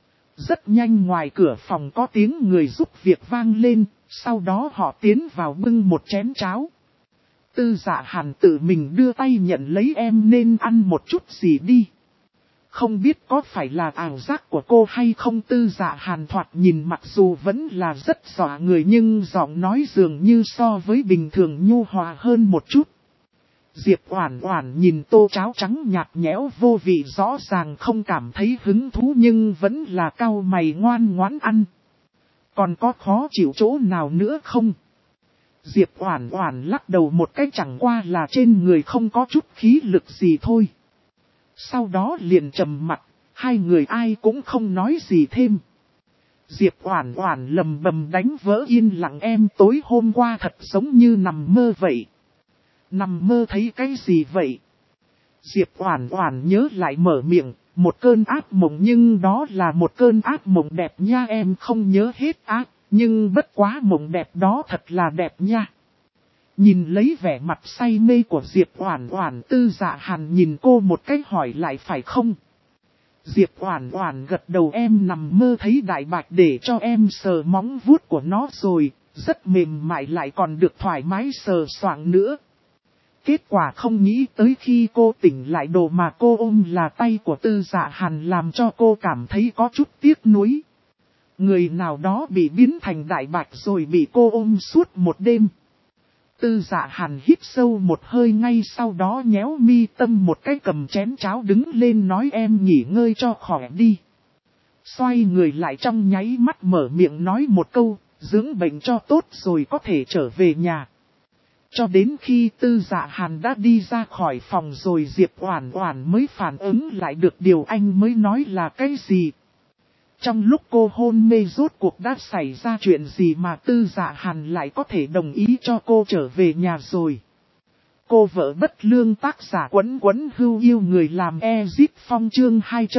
Rất nhanh ngoài cửa phòng có tiếng người giúp việc vang lên, sau đó họ tiến vào bưng một chén cháo. Tư Dạ Hàn tự mình đưa tay nhận lấy, em nên ăn một chút gì đi. Không biết có phải là ảo giác của cô hay không? Tư Dạ Hàn thoạt nhìn mặc dù vẫn là rất dọa người nhưng giọng nói dường như so với bình thường nhu hòa hơn một chút. Diệp Oản Oản nhìn tô cháo trắng nhạt nhẽo vô vị, rõ ràng không cảm thấy hứng thú nhưng vẫn là cau mày ngoan ngoãn ăn. Còn có khó chịu chỗ nào nữa không? Diệp Oản Oản lắc đầu một cái, chẳng qua là trên người không có chút khí lực gì thôi. Sau đó liền trầm mặc, hai người ai cũng không nói gì thêm. Diệp Oản Oản lầm bầm đánh vỡ yên lặng, em tối hôm qua thật giống như nằm mơ vậy. Nằm mơ thấy cái gì vậy? Diệp Oản Oản nhớ lại mở miệng, một cơn ác mộng, nhưng đó là một cơn ác mộng đẹp nha, em không nhớ hết ác, nhưng bất quá mộng đẹp đó thật là đẹp nha. Nhìn lấy vẻ mặt say mê của Diệp Oản Oản, Tư Dạ Hàn nhìn cô một cách hỏi lại phải không? Diệp Oản Oản gật đầu, em nằm mơ thấy đại bạch để cho em sờ móng vuốt của nó rồi, rất mềm mại lại còn được thoải mái sờ soạng nữa. Kết quả không nghĩ tới khi cô tỉnh lại, đồ mà cô ôm là tay của Tư Dạ Hàn, làm cho cô cảm thấy có chút tiếc nuối. Người nào đó bị biến thành đại bạch rồi bị cô ôm suốt một đêm. Tư Dạ Hàn hít sâu một hơi, ngay sau đó nhéo mi tâm một cái, cầm chén cháo đứng lên nói em nghỉ ngơi cho khỏe đi. Xoay người lại trong nháy mắt mở miệng nói một câu, dưỡng bệnh cho tốt rồi có thể trở về nhà. Cho đến khi Tư Dạ Hàn đã đi ra khỏi phòng rồi Diệp Oản Oản mới phản ứng lại được điều anh mới nói là cái gì. Trong lúc cô hôn mê rốt cuộc đã xảy ra chuyện gì mà Tư Dạ Hàn lại có thể đồng ý cho cô trở về nhà rồi. Cô vợ bất lương, tác giả Quấn Quấn Hưu Yêu người làm Ezit Phong, chương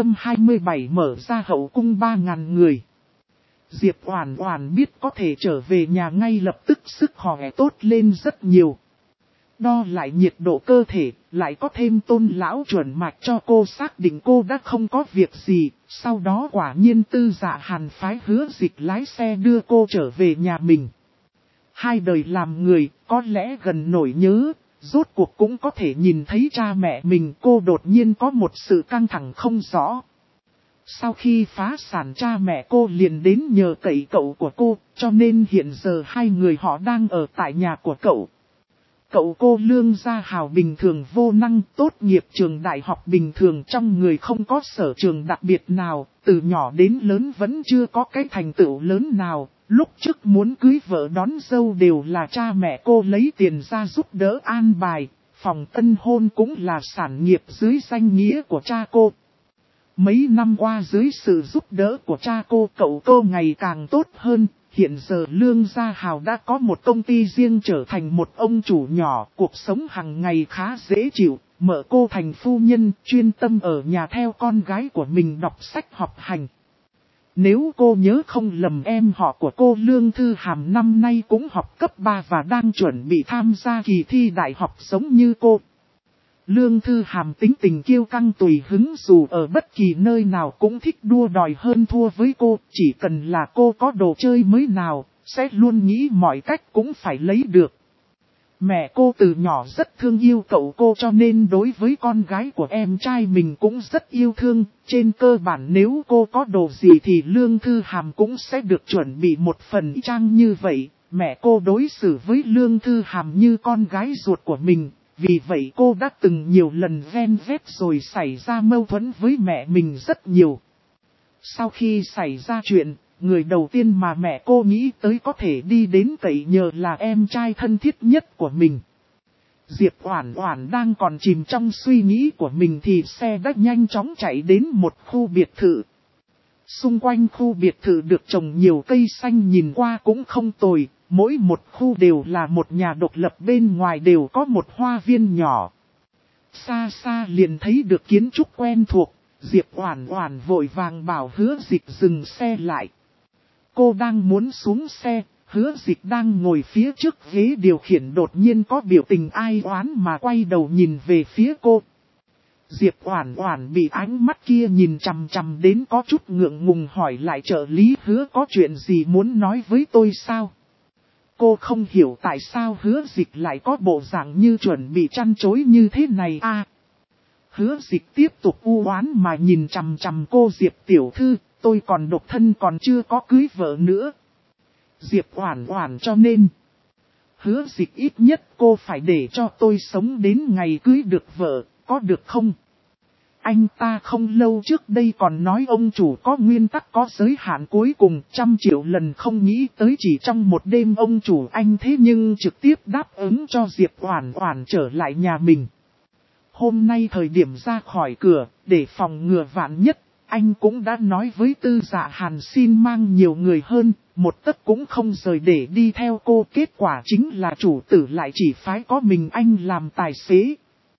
227 mở ra hậu cung 3.000 người. Diệp Oản Oản biết có thể trở về nhà ngay lập tức sức khỏe tốt lên rất nhiều. Đo lại nhiệt độ cơ thể, lại có thêm Tôn lão chuẩn mạch cho cô xác định cô đã không có việc gì. Sau đó quả nhiên Tư Dạ Hàn phái Hứa Dịch lái xe đưa cô trở về nhà mình. Hai đời làm người, có lẽ gần nỗi nhớ, rốt cuộc cũng có thể nhìn thấy cha mẹ mình. Cô đột nhiên có một sự căng thẳng không rõ. Sau khi phá sản, cha mẹ cô liền đến nhờ cậy cậu của cô, cho nên hiện giờ hai người họ đang ở tại nhà của cậu. Cậu cô lương gia hào bình thường vô năng, tốt nghiệp trường đại học bình thường, trong người không có sở trường đặc biệt nào, từ nhỏ đến lớn vẫn chưa có cái thành tựu lớn nào. Lúc trước muốn cưới vợ đón dâu đều là cha mẹ cô lấy tiền ra giúp đỡ an bài, phòng tân hôn cũng là sản nghiệp dưới danh nghĩa của cha cô. Mấy năm qua dưới sự giúp đỡ của cha cô, cậu cô ngày càng tốt hơn. Hiện giờ Lương Gia Hào đã có một công ty riêng, trở thành một ông chủ nhỏ, cuộc sống hàng ngày khá dễ chịu. Mợ cô thành phu nhân, chuyên tâm ở nhà theo con gái của mình đọc sách học hành. Nếu cô nhớ không lầm, em họ của cô Lương Thư Hàm năm nay cũng học cấp 3 và đang chuẩn bị tham gia kỳ thi đại học giống như cô. Lương Thư Hàm tính tình kiêu căng tùy hứng, dù ở bất kỳ nơi nào cũng thích đua đòi hơn thua với cô, chỉ cần là cô có đồ chơi mới nào, sẽ luôn nghĩ mọi cách cũng phải lấy được. Mẹ cô từ nhỏ rất thương yêu cậu cô, cho nên đối với con gái của em trai mình cũng rất yêu thương. Trên cơ bản nếu cô có đồ gì thì Lương Thư Hàm cũng sẽ được chuẩn bị một phần y chang như vậy. Mẹ cô đối xử với Lương Thư Hàm như con gái ruột của mình. Vì vậy cô đã từng nhiều lần ven vét rồi xảy ra mâu thuẫn với mẹ mình rất nhiều. Sau khi xảy ra chuyện, người đầu tiên mà mẹ cô nghĩ tới có thể đi đến cậy nhờ là em trai thân thiết nhất của mình. Diệp Oản Oản đang còn chìm trong suy nghĩ của mình thì xe đã nhanh chóng chạy đến một khu biệt thự. Xung quanh khu biệt thự được trồng nhiều cây xanh, nhìn qua cũng không tồi. Mỗi một khu đều là một nhà độc lập, bên ngoài đều có một hoa viên nhỏ. Xa xa liền thấy được kiến trúc quen thuộc, Diệp Oản Oản vội vàng bảo Hứa Dịch dừng xe lại. Cô đang muốn xuống xe, Hứa Dịch đang ngồi phía trước ghế điều khiển đột nhiên có biểu tình ai oán mà quay đầu nhìn về phía cô. Diệp Oản Oản bị ánh mắt kia nhìn chằm chằm đến có chút ngượng ngùng, hỏi lại trợ lý Hứa có chuyện gì muốn nói với tôi sao? Cô không hiểu tại sao Hứa Dịch lại có bộ dạng như chuẩn bị chăn chối như thế này à. Hứa Dịch tiếp tục u oán mà nhìn chằm chằm cô. Diệp tiểu thư, tôi còn độc thân còn chưa có cưới vợ nữa. Diệp Oản Oản, cho nên Hứa Dịch ít nhất cô phải để cho tôi sống đến ngày cưới được vợ, có được không? Anh ta không lâu trước đây còn nói ông chủ có nguyên tắc có giới hạn cuối cùng, 100 triệu lần không nghĩ tới chỉ trong một đêm ông chủ anh thế nhưng trực tiếp đáp ứng cho Diệp Oản Oản trở lại nhà mình. Hôm nay thời điểm ra khỏi cửa, để phòng ngừa vạn nhất, anh cũng đã nói với Tư Dạ Hàn xin mang nhiều người hơn, một tấc cũng không rời để đi theo cô. Kết quả chính là chủ tử lại chỉ phái có mình anh làm tài xế.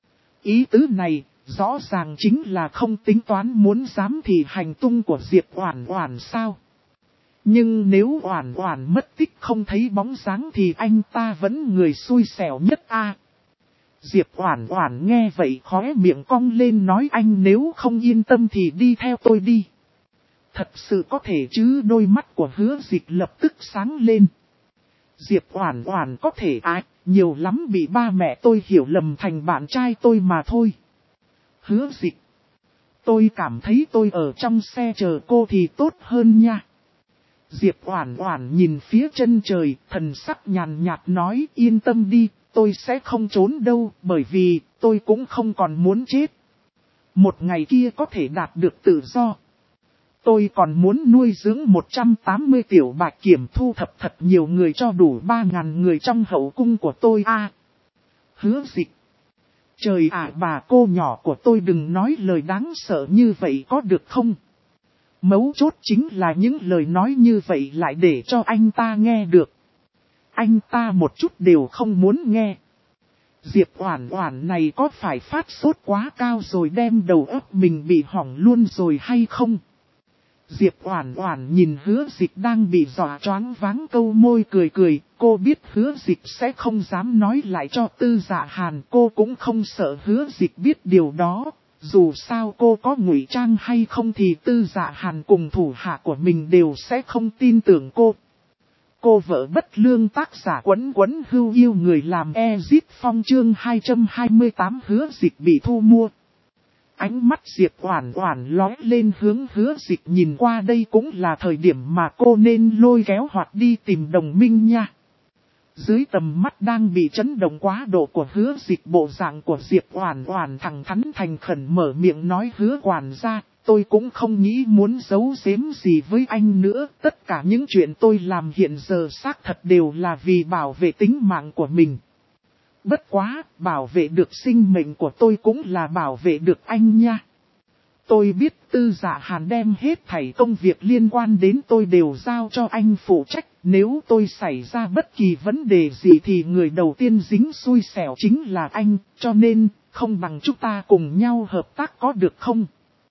Ý tứ này rõ ràng chính là không tính toán muốn giám thị hành tung của Diệp Oản Oản sao. Nhưng nếu Oản Oản mất tích không thấy bóng dáng thì anh ta vẫn người xui xẻo nhất a. Diệp Oản Oản nghe vậy khóe miệng cong lên nói anh nếu không yên tâm thì đi theo tôi đi. Thật sự có thể chứ, đôi mắt của Hứa Dịch lập tức sáng lên. Diệp Oản Oản có thể nhiều lắm bị ba mẹ tôi hiểu lầm thành bạn trai tôi mà thôi. Hứa Dịch, tôi cảm thấy tôi ở trong xe chờ cô thì tốt hơn nha. Diệp Oản Oản nhìn phía chân trời, thần sắc nhàn nhạt nói yên tâm đi, tôi sẽ không trốn đâu, bởi vì tôi cũng không còn muốn chết. Một ngày kia có thể đạt được tự do. Tôi còn muốn nuôi dưỡng 180 tiểu bạch kiểm, thu thập thật nhiều người cho đủ 3.000 người trong hậu cung của tôi a. Hứa Dịch, trời ạ bà cô nhỏ của tôi đừng nói lời đáng sợ như vậy có được không? Mấu chốt chính là những lời nói như vậy lại để cho anh ta nghe được. Anh ta một chút đều không muốn nghe. Diệp Oản Oản này có phải phát sốt quá cao rồi đem đầu óc mình bị hỏng luôn rồi hay không? Diệp Oản Oản nhìn Hứa Dịch đang bị dọa choáng váng câu môi cười cười, cô biết Hứa Dịch sẽ không dám nói lại cho Tư Dạ Hàn, cô cũng không sợ Hứa Dịch biết điều đó, dù sao cô có ngụy trang hay không thì Tư Dạ Hàn cùng thủ hạ của mình đều sẽ không tin tưởng cô. Cô vợ bất lương tác giả Quấn Quấn Hưu yêu người làm Ezit Phong chương 228 Hứa Dịch bị thu mua. Ánh mắt Diệp Oản Oản lóe lên hướng Hứa Dịch nhìn qua, đây cũng là thời điểm mà cô nên lôi kéo hoặc đi tìm đồng minh nha. Dưới tầm mắt đang bị chấn động quá độ của Hứa Dịch, bộ dạng của Diệp Oản Oản thẳng thắn thành khẩn mở miệng nói Hứa quản gia, tôi cũng không nghĩ muốn giấu giếm gì với anh nữa, tất cả những chuyện tôi làm hiện giờ xác thật đều là vì bảo vệ tính mạng của mình. Bất quá, bảo vệ được sinh mệnh của tôi cũng là bảo vệ được anh nha. Tôi biết Tư Dạ Hàn đem hết thảy công việc liên quan đến tôi đều giao cho anh phụ trách. Nếu tôi xảy ra bất kỳ vấn đề gì thì người đầu tiên dính xui xẻo chính là anh. Cho nên, không bằng chúng ta cùng nhau hợp tác có được không?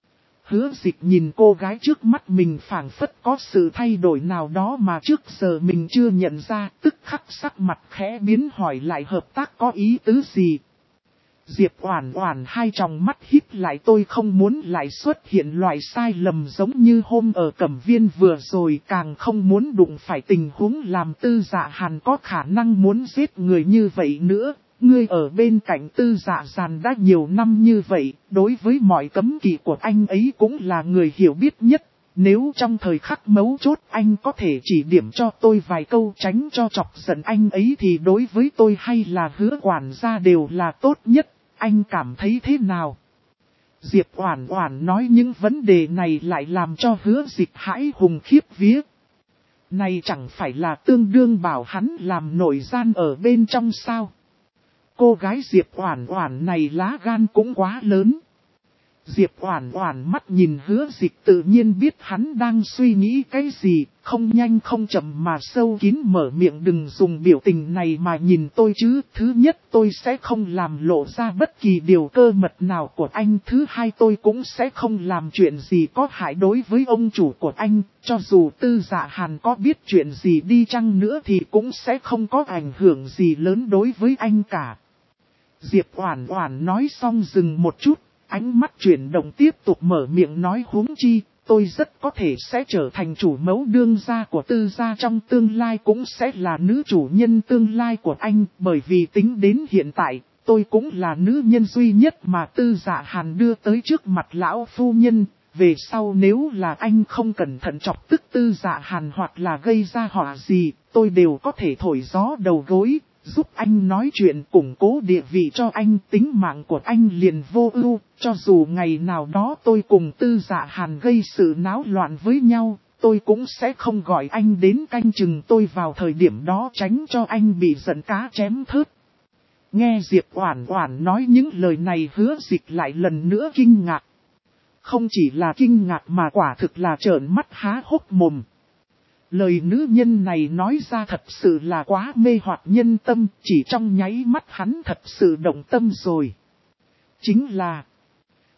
Hứa Dịch nhìn cô gái trước mắt mình phảng phất có sự thay đổi nào đó mà trước giờ mình chưa nhận ra, tức khắc sắc mặt khẽ biến hỏi lại hợp tác có ý tứ gì. Diệp Oản Oản hai tròng mắt híp lại, tôi không muốn lại xuất hiện loại sai lầm giống như hôm ở Cẩm Viên vừa rồi, càng không muốn đụng phải tình huống làm Tư Dạ Hàn có khả năng muốn giết người như vậy nữa. Ngươi ở bên cạnh Tư Dạ Hàn đã nhiều năm như vậy, đối với mọi cấm kỵ của anh ấy cũng là người hiểu biết nhất. Nếu trong thời khắc mấu chốt anh có thể chỉ điểm cho tôi vài câu tránh cho chọc giận anh ấy thì đối với tôi hay là Hứa quản gia đều là tốt nhất. Anh cảm thấy thế nào? Diệp Oản Oản nói những vấn đề này lại làm cho Hứa Dịch hãi hùng khiếp vía. Này chẳng phải là tương đương bảo hắn làm nội gian ở bên trong sao? Cô gái Diệp Oản Oản này lá gan cũng quá lớn. Diệp Oản Oản mắt nhìn Hứa Dịch tự nhiên biết hắn đang suy nghĩ cái gì, không nhanh không chậm mà sâu kín mở miệng, đừng dùng biểu tình này mà nhìn tôi chứ. Thứ nhất, tôi sẽ không làm lộ ra bất kỳ điều cơ mật nào của anh. Thứ hai, tôi cũng sẽ không làm chuyện gì có hại đối với ông chủ của anh. Cho dù Tư Dạ Hàn có biết chuyện gì đi chăng nữa thì cũng sẽ không có ảnh hưởng gì lớn đối với anh cả. Diệp Oản Oản nói xong dừng một chút. Ánh mắt chuyển động tiếp tục mở miệng nói huống chi, tôi rất có thể sẽ trở thành chủ mẫu đương gia của Tư gia, trong tương lai cũng sẽ là nữ chủ nhân tương lai của anh, bởi vì tính đến hiện tại, tôi cũng là nữ nhân duy nhất mà Tư Dạ Hàn đưa tới trước mặt lão phu nhân. Về sau nếu là anh không cẩn thận chọc tức Tư Dạ Hàn hoặc là gây ra họa gì, tôi đều có thể thổi gió đầu gối, giúp anh nói chuyện củng cố địa vị cho anh, tính mạng của anh liền vô ưu. Cho dù ngày nào đó tôi cùng Tư Dạ Hàn gây sự náo loạn với nhau, tôi cũng sẽ không gọi anh đến canh chừng tôi vào thời điểm đó, tránh cho anh bị giận cá chém thớt. Nghe Diệp Oản Oản nói những lời này, Hứa Dịch lại lần nữa kinh ngạc. Không chỉ là kinh ngạc mà quả thực là trợn mắt há hốc mồm. Lời nữ nhân này nói ra thật sự là quá mê hoặc nhân tâm, chỉ trong nháy mắt hắn thật sự động tâm rồi. Chính là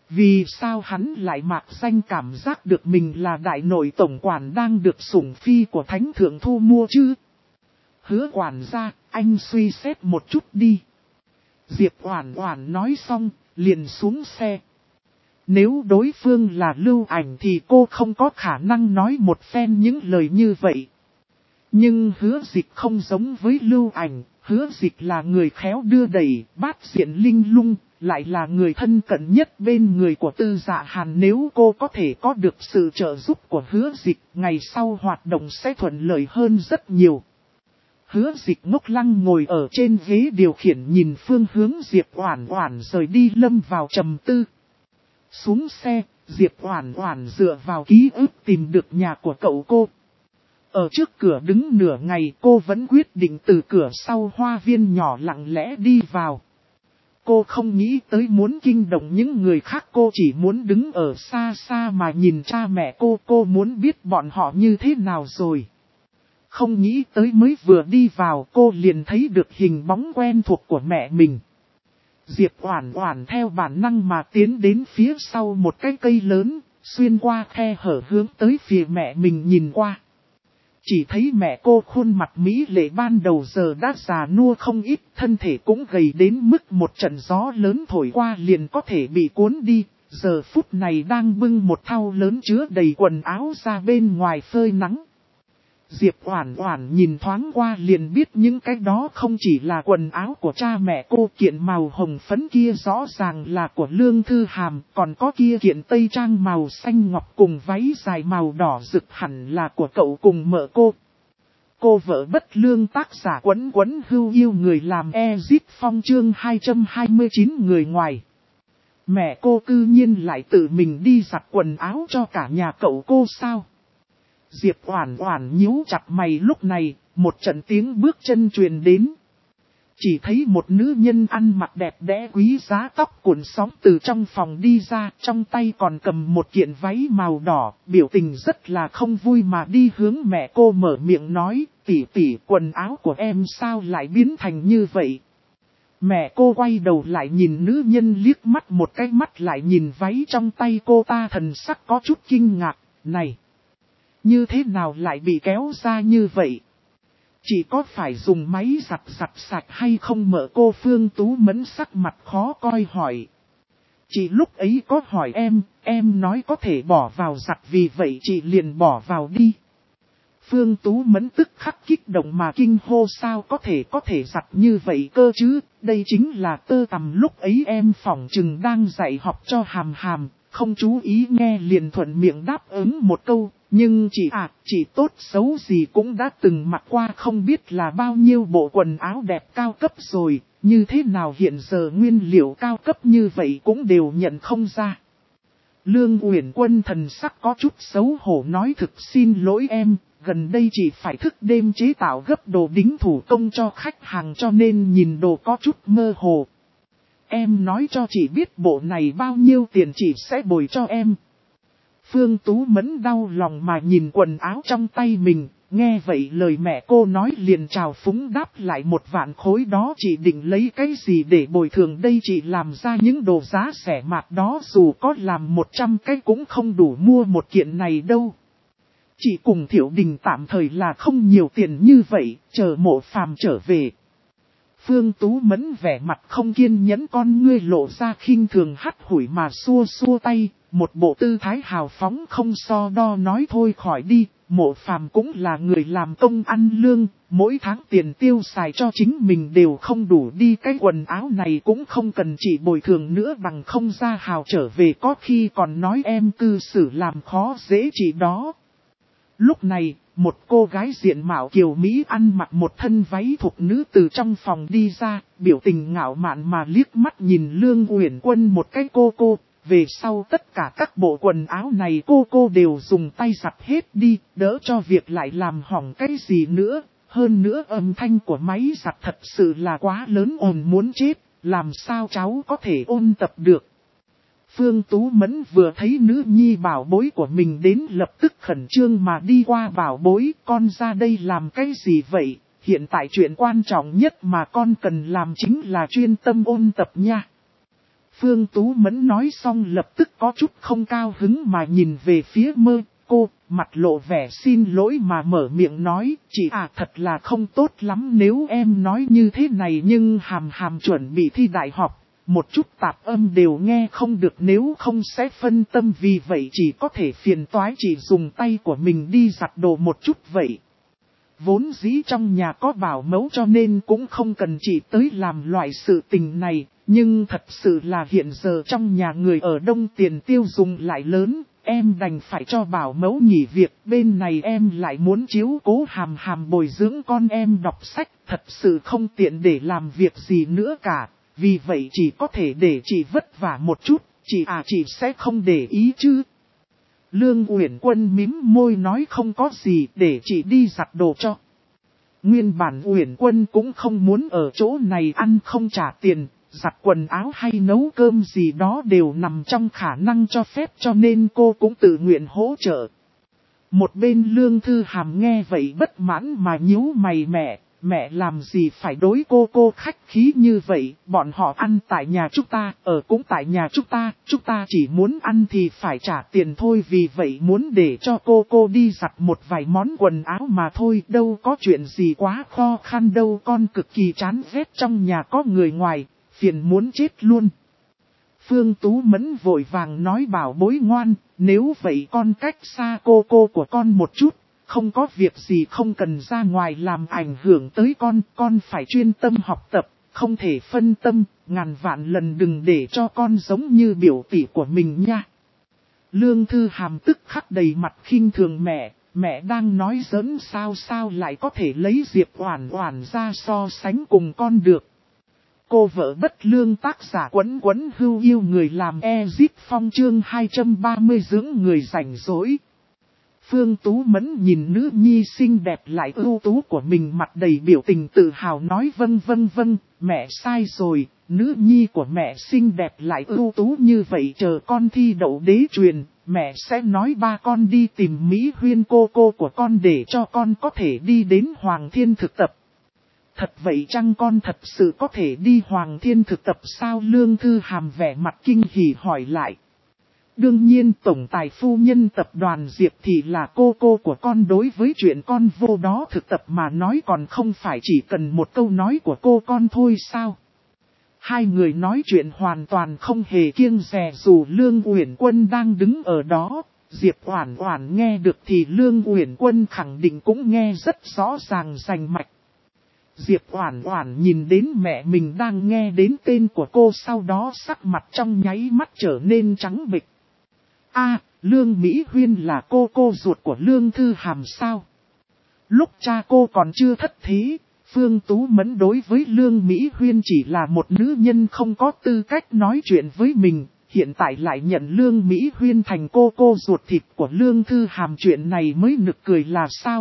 Vì sao hắn lại mạc danh cảm giác được mình là đại nội tổng quản đang được sủng phi của thánh thượng thu mua chứ? Hứa quản gia, anh suy xét một chút đi. Diệp Oản Oản nói xong, liền xuống xe. Nếu đối phương là Lưu Ảnh thì cô không có khả năng nói một phen những lời như vậy. Nhưng Hứa Dịch không giống với Lưu Ảnh, Hứa Dịch là người khéo đưa đẩy, bát diện linh lung, lại là người thân cận nhất bên người của Tư Dạ Hàn. Nếu cô có thể có được sự trợ giúp của Hứa Dịch, ngày sau hoạt động sẽ thuận lợi hơn rất nhiều. Hứa Dịch ngốc lăng ngồi ở trên ghế điều khiển nhìn phương hướng Diệp Oản Oản rời đi, lâm vào trầm tư. Xuống xe, Diệp Oản Oản dựa vào ký ức tìm được nhà của cậu cô. Ở trước cửa đứng nửa ngày, cô vẫn quyết định từ cửa sau hoa viên nhỏ lặng lẽ đi vào. Cô không nghĩ tới muốn kinh động những người khác, cô chỉ muốn đứng ở xa xa mà nhìn cha mẹ cô muốn biết bọn họ như thế nào rồi. Không nghĩ tới mới vừa đi vào cô liền thấy được hình bóng quen thuộc của mẹ mình. Diệp Oản Oản theo bản năng mà tiến đến phía sau một cái cây lớn, xuyên qua khe hở hướng tới phía mẹ mình nhìn qua. Chỉ thấy mẹ cô khuôn mặt mỹ lệ ban đầu giờ đã già nua không ít, thân thể cũng gầy đến mức một trận gió lớn thổi qua liền có thể bị cuốn đi, giờ phút này đang bưng một thau lớn chứa đầy quần áo ra bên ngoài phơi nắng. Diệp Oản Oản nhìn thoáng qua liền biết những cái đó không chỉ là quần áo của cha mẹ cô, kiện màu hồng phấn kia rõ ràng là của Lương Thư Hàm, còn có kia kiện tây trang màu xanh ngọc cùng váy dài màu đỏ rực hẳn là của cậu cùng mợ cô. Cô vợ bất lương tác giả Quấn Quấn Hưu Yêu người làm Ezit Phong chương 229 người ngoài. Mẹ cô cư nhiên lại tự mình đi giặt quần áo cho cả nhà cậu cô sao? Diệp Oản Oản nhíu chặt mày, lúc này, một trận tiếng bước chân truyền đến. Chỉ thấy một nữ nhân ăn mặc đẹp đẽ quý giá, tóc cuộn sóng từ trong phòng đi ra, trong tay còn cầm một kiện váy màu đỏ, biểu tình rất là không vui mà đi hướng mẹ cô mở miệng nói, tỷ tỷ, quần áo của em sao lại biến thành như vậy? Mẹ cô quay đầu lại nhìn nữ nhân liếc mắt một cái, mắt lại nhìn váy trong tay cô ta, thần sắc có chút kinh ngạc, này, như thế nào lại bị kéo ra như vậy? Chỉ có phải dùng máy giặt sạch hay không? Mợ cô Phương Tú Mẫn sắc mặt khó coi hỏi. Chị lúc ấy có hỏi em nói có thể bỏ vào giặt, vì vậy chị liền bỏ vào đi. Phương Tú Mẫn tức khắc kích động mà kinh hô, sao có thể giặt như vậy cơ chứ, đây chính là tơ tằm, lúc ấy em phỏng chừng đang dạy học cho Hàm Hàm, không chú ý nghe liền thuận miệng đáp ứng một câu. Nhưng chị tốt xấu gì cũng đã từng mặc qua không biết là bao nhiêu bộ quần áo đẹp cao cấp rồi, như thế nào hiện giờ nguyên liệu cao cấp như vậy cũng đều nhận không ra. Lương Uyển Quân thần sắc có chút xấu hổ nói, thực xin lỗi em, gần đây chị phải thức đêm chế tạo gấp đồ đính thủ công cho khách hàng cho nên nhìn đồ có chút mơ hồ. Em nói cho chị biết bộ này bao nhiêu tiền chị sẽ bồi cho em. Phương Tú Mẫn đau lòng mà nhìn quần áo trong tay mình, nghe vậy lời mẹ cô nói liền trào phúng đáp lại, 1.000.000 khối đó chị định lấy cái gì để bồi thường đây, chị làm ra những đồ giá rẻ mạt đó dù có làm 100 cái cũng không đủ mua một kiện này đâu. Chị cùng Thiệu Đình tạm thời là không nhiều tiền như vậy, chờ Mộ Phàm trở về. Phương Tú Mẫn vẻ mặt không kiên nhẫn, con ngươi lộ ra khinh thường hắt hủi mà xua xua tay, một bộ tư thái hào phóng không so đo nói, thôi khỏi đi, Mộ Phàm cũng là người làm công ăn lương, mỗi tháng tiền tiêu xài cho chính mình đều không đủ đi, cái quần áo này cũng không cần chị bồi thường nữa, bằng không ra hào trở về có khi còn nói em cư xử làm khó dễ chị đó. Lúc này, một cô gái diện mạo kiều Mỹ ăn mặc một thân váy thục nữ từ trong phòng đi ra, biểu tình ngạo mạn mà liếc mắt nhìn Lương Uyển Quân một cái, cô, về sau tất cả các bộ quần áo này cô đều dùng tay giặt hết đi, đỡ cho việc lại làm hỏng cái gì nữa, hơn nữa âm thanh của máy giặt thật sự là quá lớn ồn muốn chết, làm sao cháu có thể ôn tập được. Phương Tú Mẫn vừa thấy nữ nhi bảo bối của mình đến lập tức khẩn trương mà đi qua, bảo bối, con ra đây làm cái gì vậy, hiện tại chuyện quan trọng nhất mà con cần làm chính là chuyên tâm ôn tập nha. Phương Tú Mẫn nói xong lập tức có chút không cao hứng mà nhìn về phía Mơ. Cô, mặt lộ vẻ xin lỗi mà mở miệng nói, chị thật là không tốt lắm nếu em nói như thế này, nhưng Hàm chuẩn bị thi đại học, một chút tạp âm đều nghe không được, nếu không sẽ phân tâm, vì vậy chỉ có thể phiền toái chị dùng tay của mình đi giặt đồ một chút vậy. Vốn dĩ trong nhà có bảo mẫu cho nên cũng không cần chị tới làm loại sự tình này, nhưng thật sự là hiện giờ trong nhà người ở đông, tiền tiêu dùng lại lớn, em đành phải cho bảo mẫu nghỉ việc, bên này em lại muốn chiếu cố Hàm bồi dưỡng con em đọc sách, thật sự không tiện để làm việc gì nữa cả, vì vậy chỉ có thể để chị vất vả một chút, chị sẽ không để ý chứ. Lương Uyển Quân mím môi nói không có gì, để chị đi giặt đồ cho. Nguyên bản Uyển Quân cũng không muốn ở chỗ này ăn không trả tiền, giặt quần áo hay nấu cơm gì đó đều nằm trong khả năng cho phép, cho nên cô cũng tự nguyện hỗ trợ. Một bên Lương Thư Hàm nghe vậy bất mãn mà nhíu mày, mẹ làm gì phải đối cô khách khí như vậy, bọn họ ăn tại nhà chúng ta, ở cũng tại nhà chúng ta chỉ muốn ăn thì phải trả tiền thôi, vì vậy muốn để cho cô đi giặt một vài món quần áo mà thôi, đâu có chuyện gì quá khó khăn đâu, con cực kỳ chán ghét trong nhà có người ngoài, phiền muốn chết luôn. Phương Tú Mẫn vội vàng nói, bảo bối ngoan, nếu vậy con cách xa cô của con một chút. Không có việc gì không cần ra ngoài làm ảnh hưởng tới con phải chuyên tâm học tập, không thể phân tâm, ngàn vạn lần đừng để cho con giống như biểu tỷ của mình nha. Lương Thư Hàm tức khắc đầy mặt khinh thường, mẹ đang nói giỡn sao lại có thể lấy Diệp Oản Oản ra so sánh cùng con được. Cô vợ bất lương, tác giả Quấn Hưu yêu người làm Ezip Phong, chương 230 dưỡng người rảnh rỗi. Phương Tú Mẫn nhìn nữ nhi xinh đẹp lại ưu tú của mình, mặt đầy biểu tình tự hào nói, vâng, mẹ sai rồi, nữ nhi của mẹ xinh đẹp lại ưu tú như vậy, chờ con thi đậu đế truyền, mẹ sẽ nói ba con đi tìm Mỹ Huyên cô của con để cho con có thể đi đến Hoàng Thiên thực tập. Thật vậy chăng, con thật sự có thể đi Hoàng Thiên thực tập sao? Lương Thư Hàm vẻ mặt kinh hỉ hỏi lại. Đương nhiên, tổng tài phu nhân tập đoàn Diệp thì là cô của con, đối với chuyện con vô đó thực tập mà nói còn không phải chỉ cần một câu nói của cô con thôi sao? Hai người nói chuyện hoàn toàn không hề kiêng dè, dù Lương Uyển Quân đang đứng ở đó, Diệp Oản Oản nghe được thì Lương Uyển Quân khẳng định cũng nghe rất rõ ràng rành mạch. Diệp Oản Oản nhìn đến mẹ mình đang nghe đến tên của cô, sau đó sắc mặt trong nháy mắt trở nên trắng bệch. Lương Mỹ Huyên là cô ruột của Lương Thư Hàm sao? Lúc cha cô còn chưa thất thế, Phương Tú Mẫn đối với Lương Mỹ Huyên chỉ là một nữ nhân không có tư cách nói chuyện với mình, hiện tại lại nhận Lương Mỹ Huyên thành cô ruột thịt của Lương Thư Hàm, chuyện này mới nực cười là sao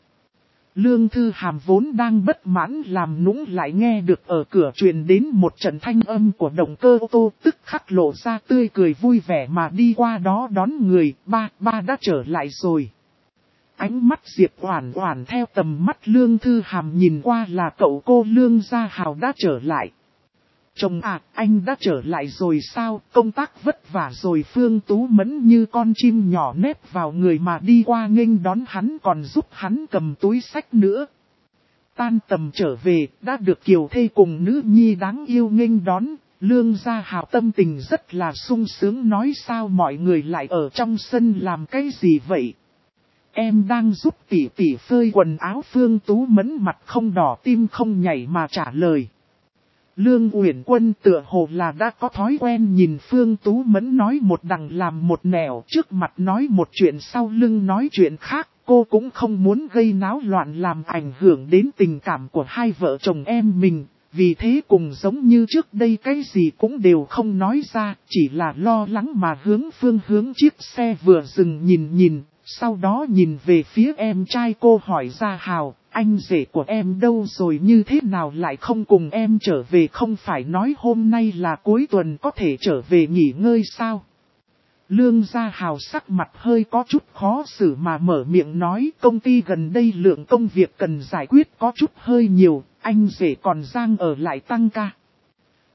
Lương Thư Hàm vốn đang bất mãn làm nũng, lại nghe được ở cửa truyền đến một trận thanh âm của động cơ ô tô, tức khắc lộ ra tươi cười vui vẻ mà đi qua đó đón người, ba đã trở lại rồi. Ánh mắt Diệp Oản Oản theo tầm mắt Lương Thư Hàm nhìn qua là cậu cô Lương Gia Hào đã trở lại. Chồng anh đã trở lại rồi sao, công tác vất vả rồi. Phương Tú Mẫn như con chim nhỏ nép vào người mà đi qua nghênh đón hắn, còn giúp hắn cầm túi xách nữa. Tan tầm trở về, đã được Kiều Thê cùng nữ nhi đáng yêu nghênh đón, Lương Gia Hào tâm tình rất là sung sướng, nói sao mọi người lại ở trong sân làm cái gì vậy? Em đang giúp tỷ phơi quần áo. Phương Tú Mẫn mặt không đỏ tim không nhảy mà trả lời. Lương Uyển Quân tựa hồ là đã có thói quen nhìn Phương Tú Mẫn nói một đằng làm một nẻo, trước mặt nói một chuyện sau lưng nói chuyện khác, cô cũng không muốn gây náo loạn làm ảnh hưởng đến tình cảm của hai vợ chồng em mình, vì thế cùng giống như trước đây cái gì cũng đều không nói ra, chỉ là lo lắng mà hướng chiếc xe vừa dừng nhìn, sau đó nhìn về phía em trai cô hỏi ra, Hào, anh rể của em đâu rồi, như thế nào lại không cùng em trở về, không phải nói hôm nay là cuối tuần có thể trở về nghỉ ngơi sao? Lương Gia Hào sắc mặt hơi có chút khó xử mà mở miệng nói, công ty gần đây lượng công việc cần giải quyết có chút hơi nhiều, anh rể còn đang ở lại tăng ca.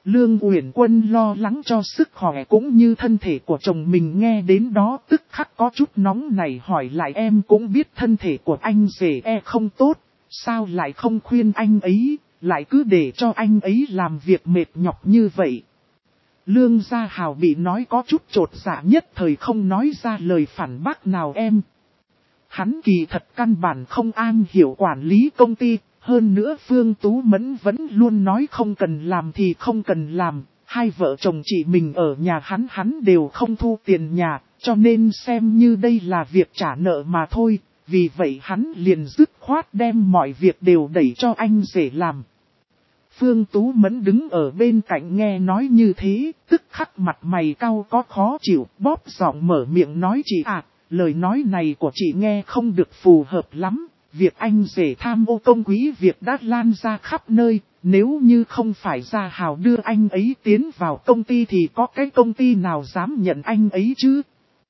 Lương Uyển Quân lo lắng cho sức khỏe cũng như thân thể của chồng mình, nghe đến đó tức khắc có chút nóng nảy hỏi lại, em cũng biết thân thể của anh rể không tốt, sao lại không khuyên anh ấy, lại cứ để cho anh ấy làm việc mệt nhọc như vậy. Lương Gia Hào bị nói có chút chột dạ, nhất thời không nói ra lời phản bác nào em. Hắn kỳ thật căn bản không am hiểu quản lý công ty, hơn nữa Phương Tú Mẫn vẫn luôn nói không cần làm thì không cần làm, hai vợ chồng chị mình ở nhà hắn đều không thu tiền nhà, cho nên xem như đây là việc trả nợ mà thôi, vì vậy hắn liền dứt khoát đem mọi việc đều đẩy cho anh rể làm. Phương Tú Mẫn đứng ở bên cạnh nghe nói như thế, tức khắc mặt mày cau có khó chịu, bóp giọng mở miệng nói, chị à, lời nói này của chị nghe không được phù hợp lắm, việc anh rể tham ô công quý việc đã lan ra khắp nơi, nếu như không phải Gia Hào đưa anh ấy tiến vào công ty thì có cái công ty nào dám nhận anh ấy chứ?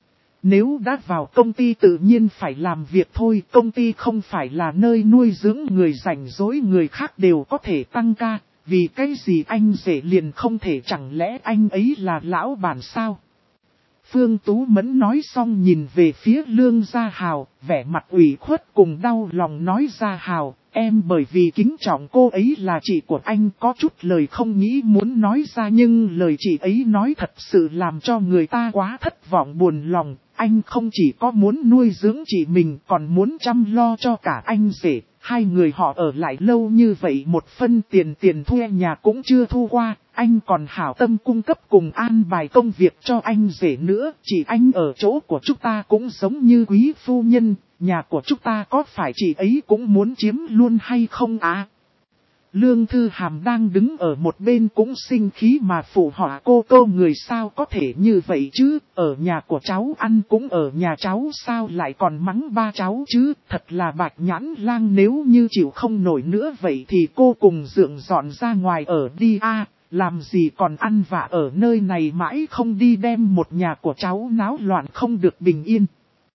Nếu đã vào công ty tự nhiên phải làm việc thôi, công ty không phải là nơi nuôi dưỡng người rảnh rỗi, người khác đều có thể tăng ca, vì cái gì anh rể liền không thể, chẳng lẽ anh ấy là lão bản sao? Phương Tú Mẫn nói xong nhìn về phía Lương Gia Hào, vẻ mặt ủy khuất cùng đau lòng nói, Gia Hào, em bởi vì kính trọng cô ấy là chị của anh có chút lời không nghĩ muốn nói ra, nhưng lời chị ấy nói thật sự làm cho người ta quá thất vọng buồn lòng. Anh không chỉ có muốn nuôi dưỡng chị mình còn muốn chăm lo cho cả anh rể. Hai người họ ở lại lâu như vậy, một phân tiền thuê nhà cũng chưa thu qua, anh còn hảo tâm cung cấp cùng an bài công việc cho anh rể nữa. Chị anh ở chỗ của chúng ta cũng giống như quý phu nhân, nhà của chúng ta có phải chị ấy cũng muốn chiếm luôn hay không à? Lương Thư Hàm đang đứng ở một bên cũng sinh khí mà phụ họa, cô người sao có thể như vậy chứ, ở nhà của cháu ăn cũng ở nhà cháu, sao lại còn mắng ba cháu chứ, thật là Bạch Nhãn Lang, nếu như chịu không nổi nữa vậy thì cô cùng Dượng dọn ra ngoài ở đi a, làm gì còn ăn vạ ở nơi này mãi không đi, đem một nhà của cháu náo loạn không được bình yên.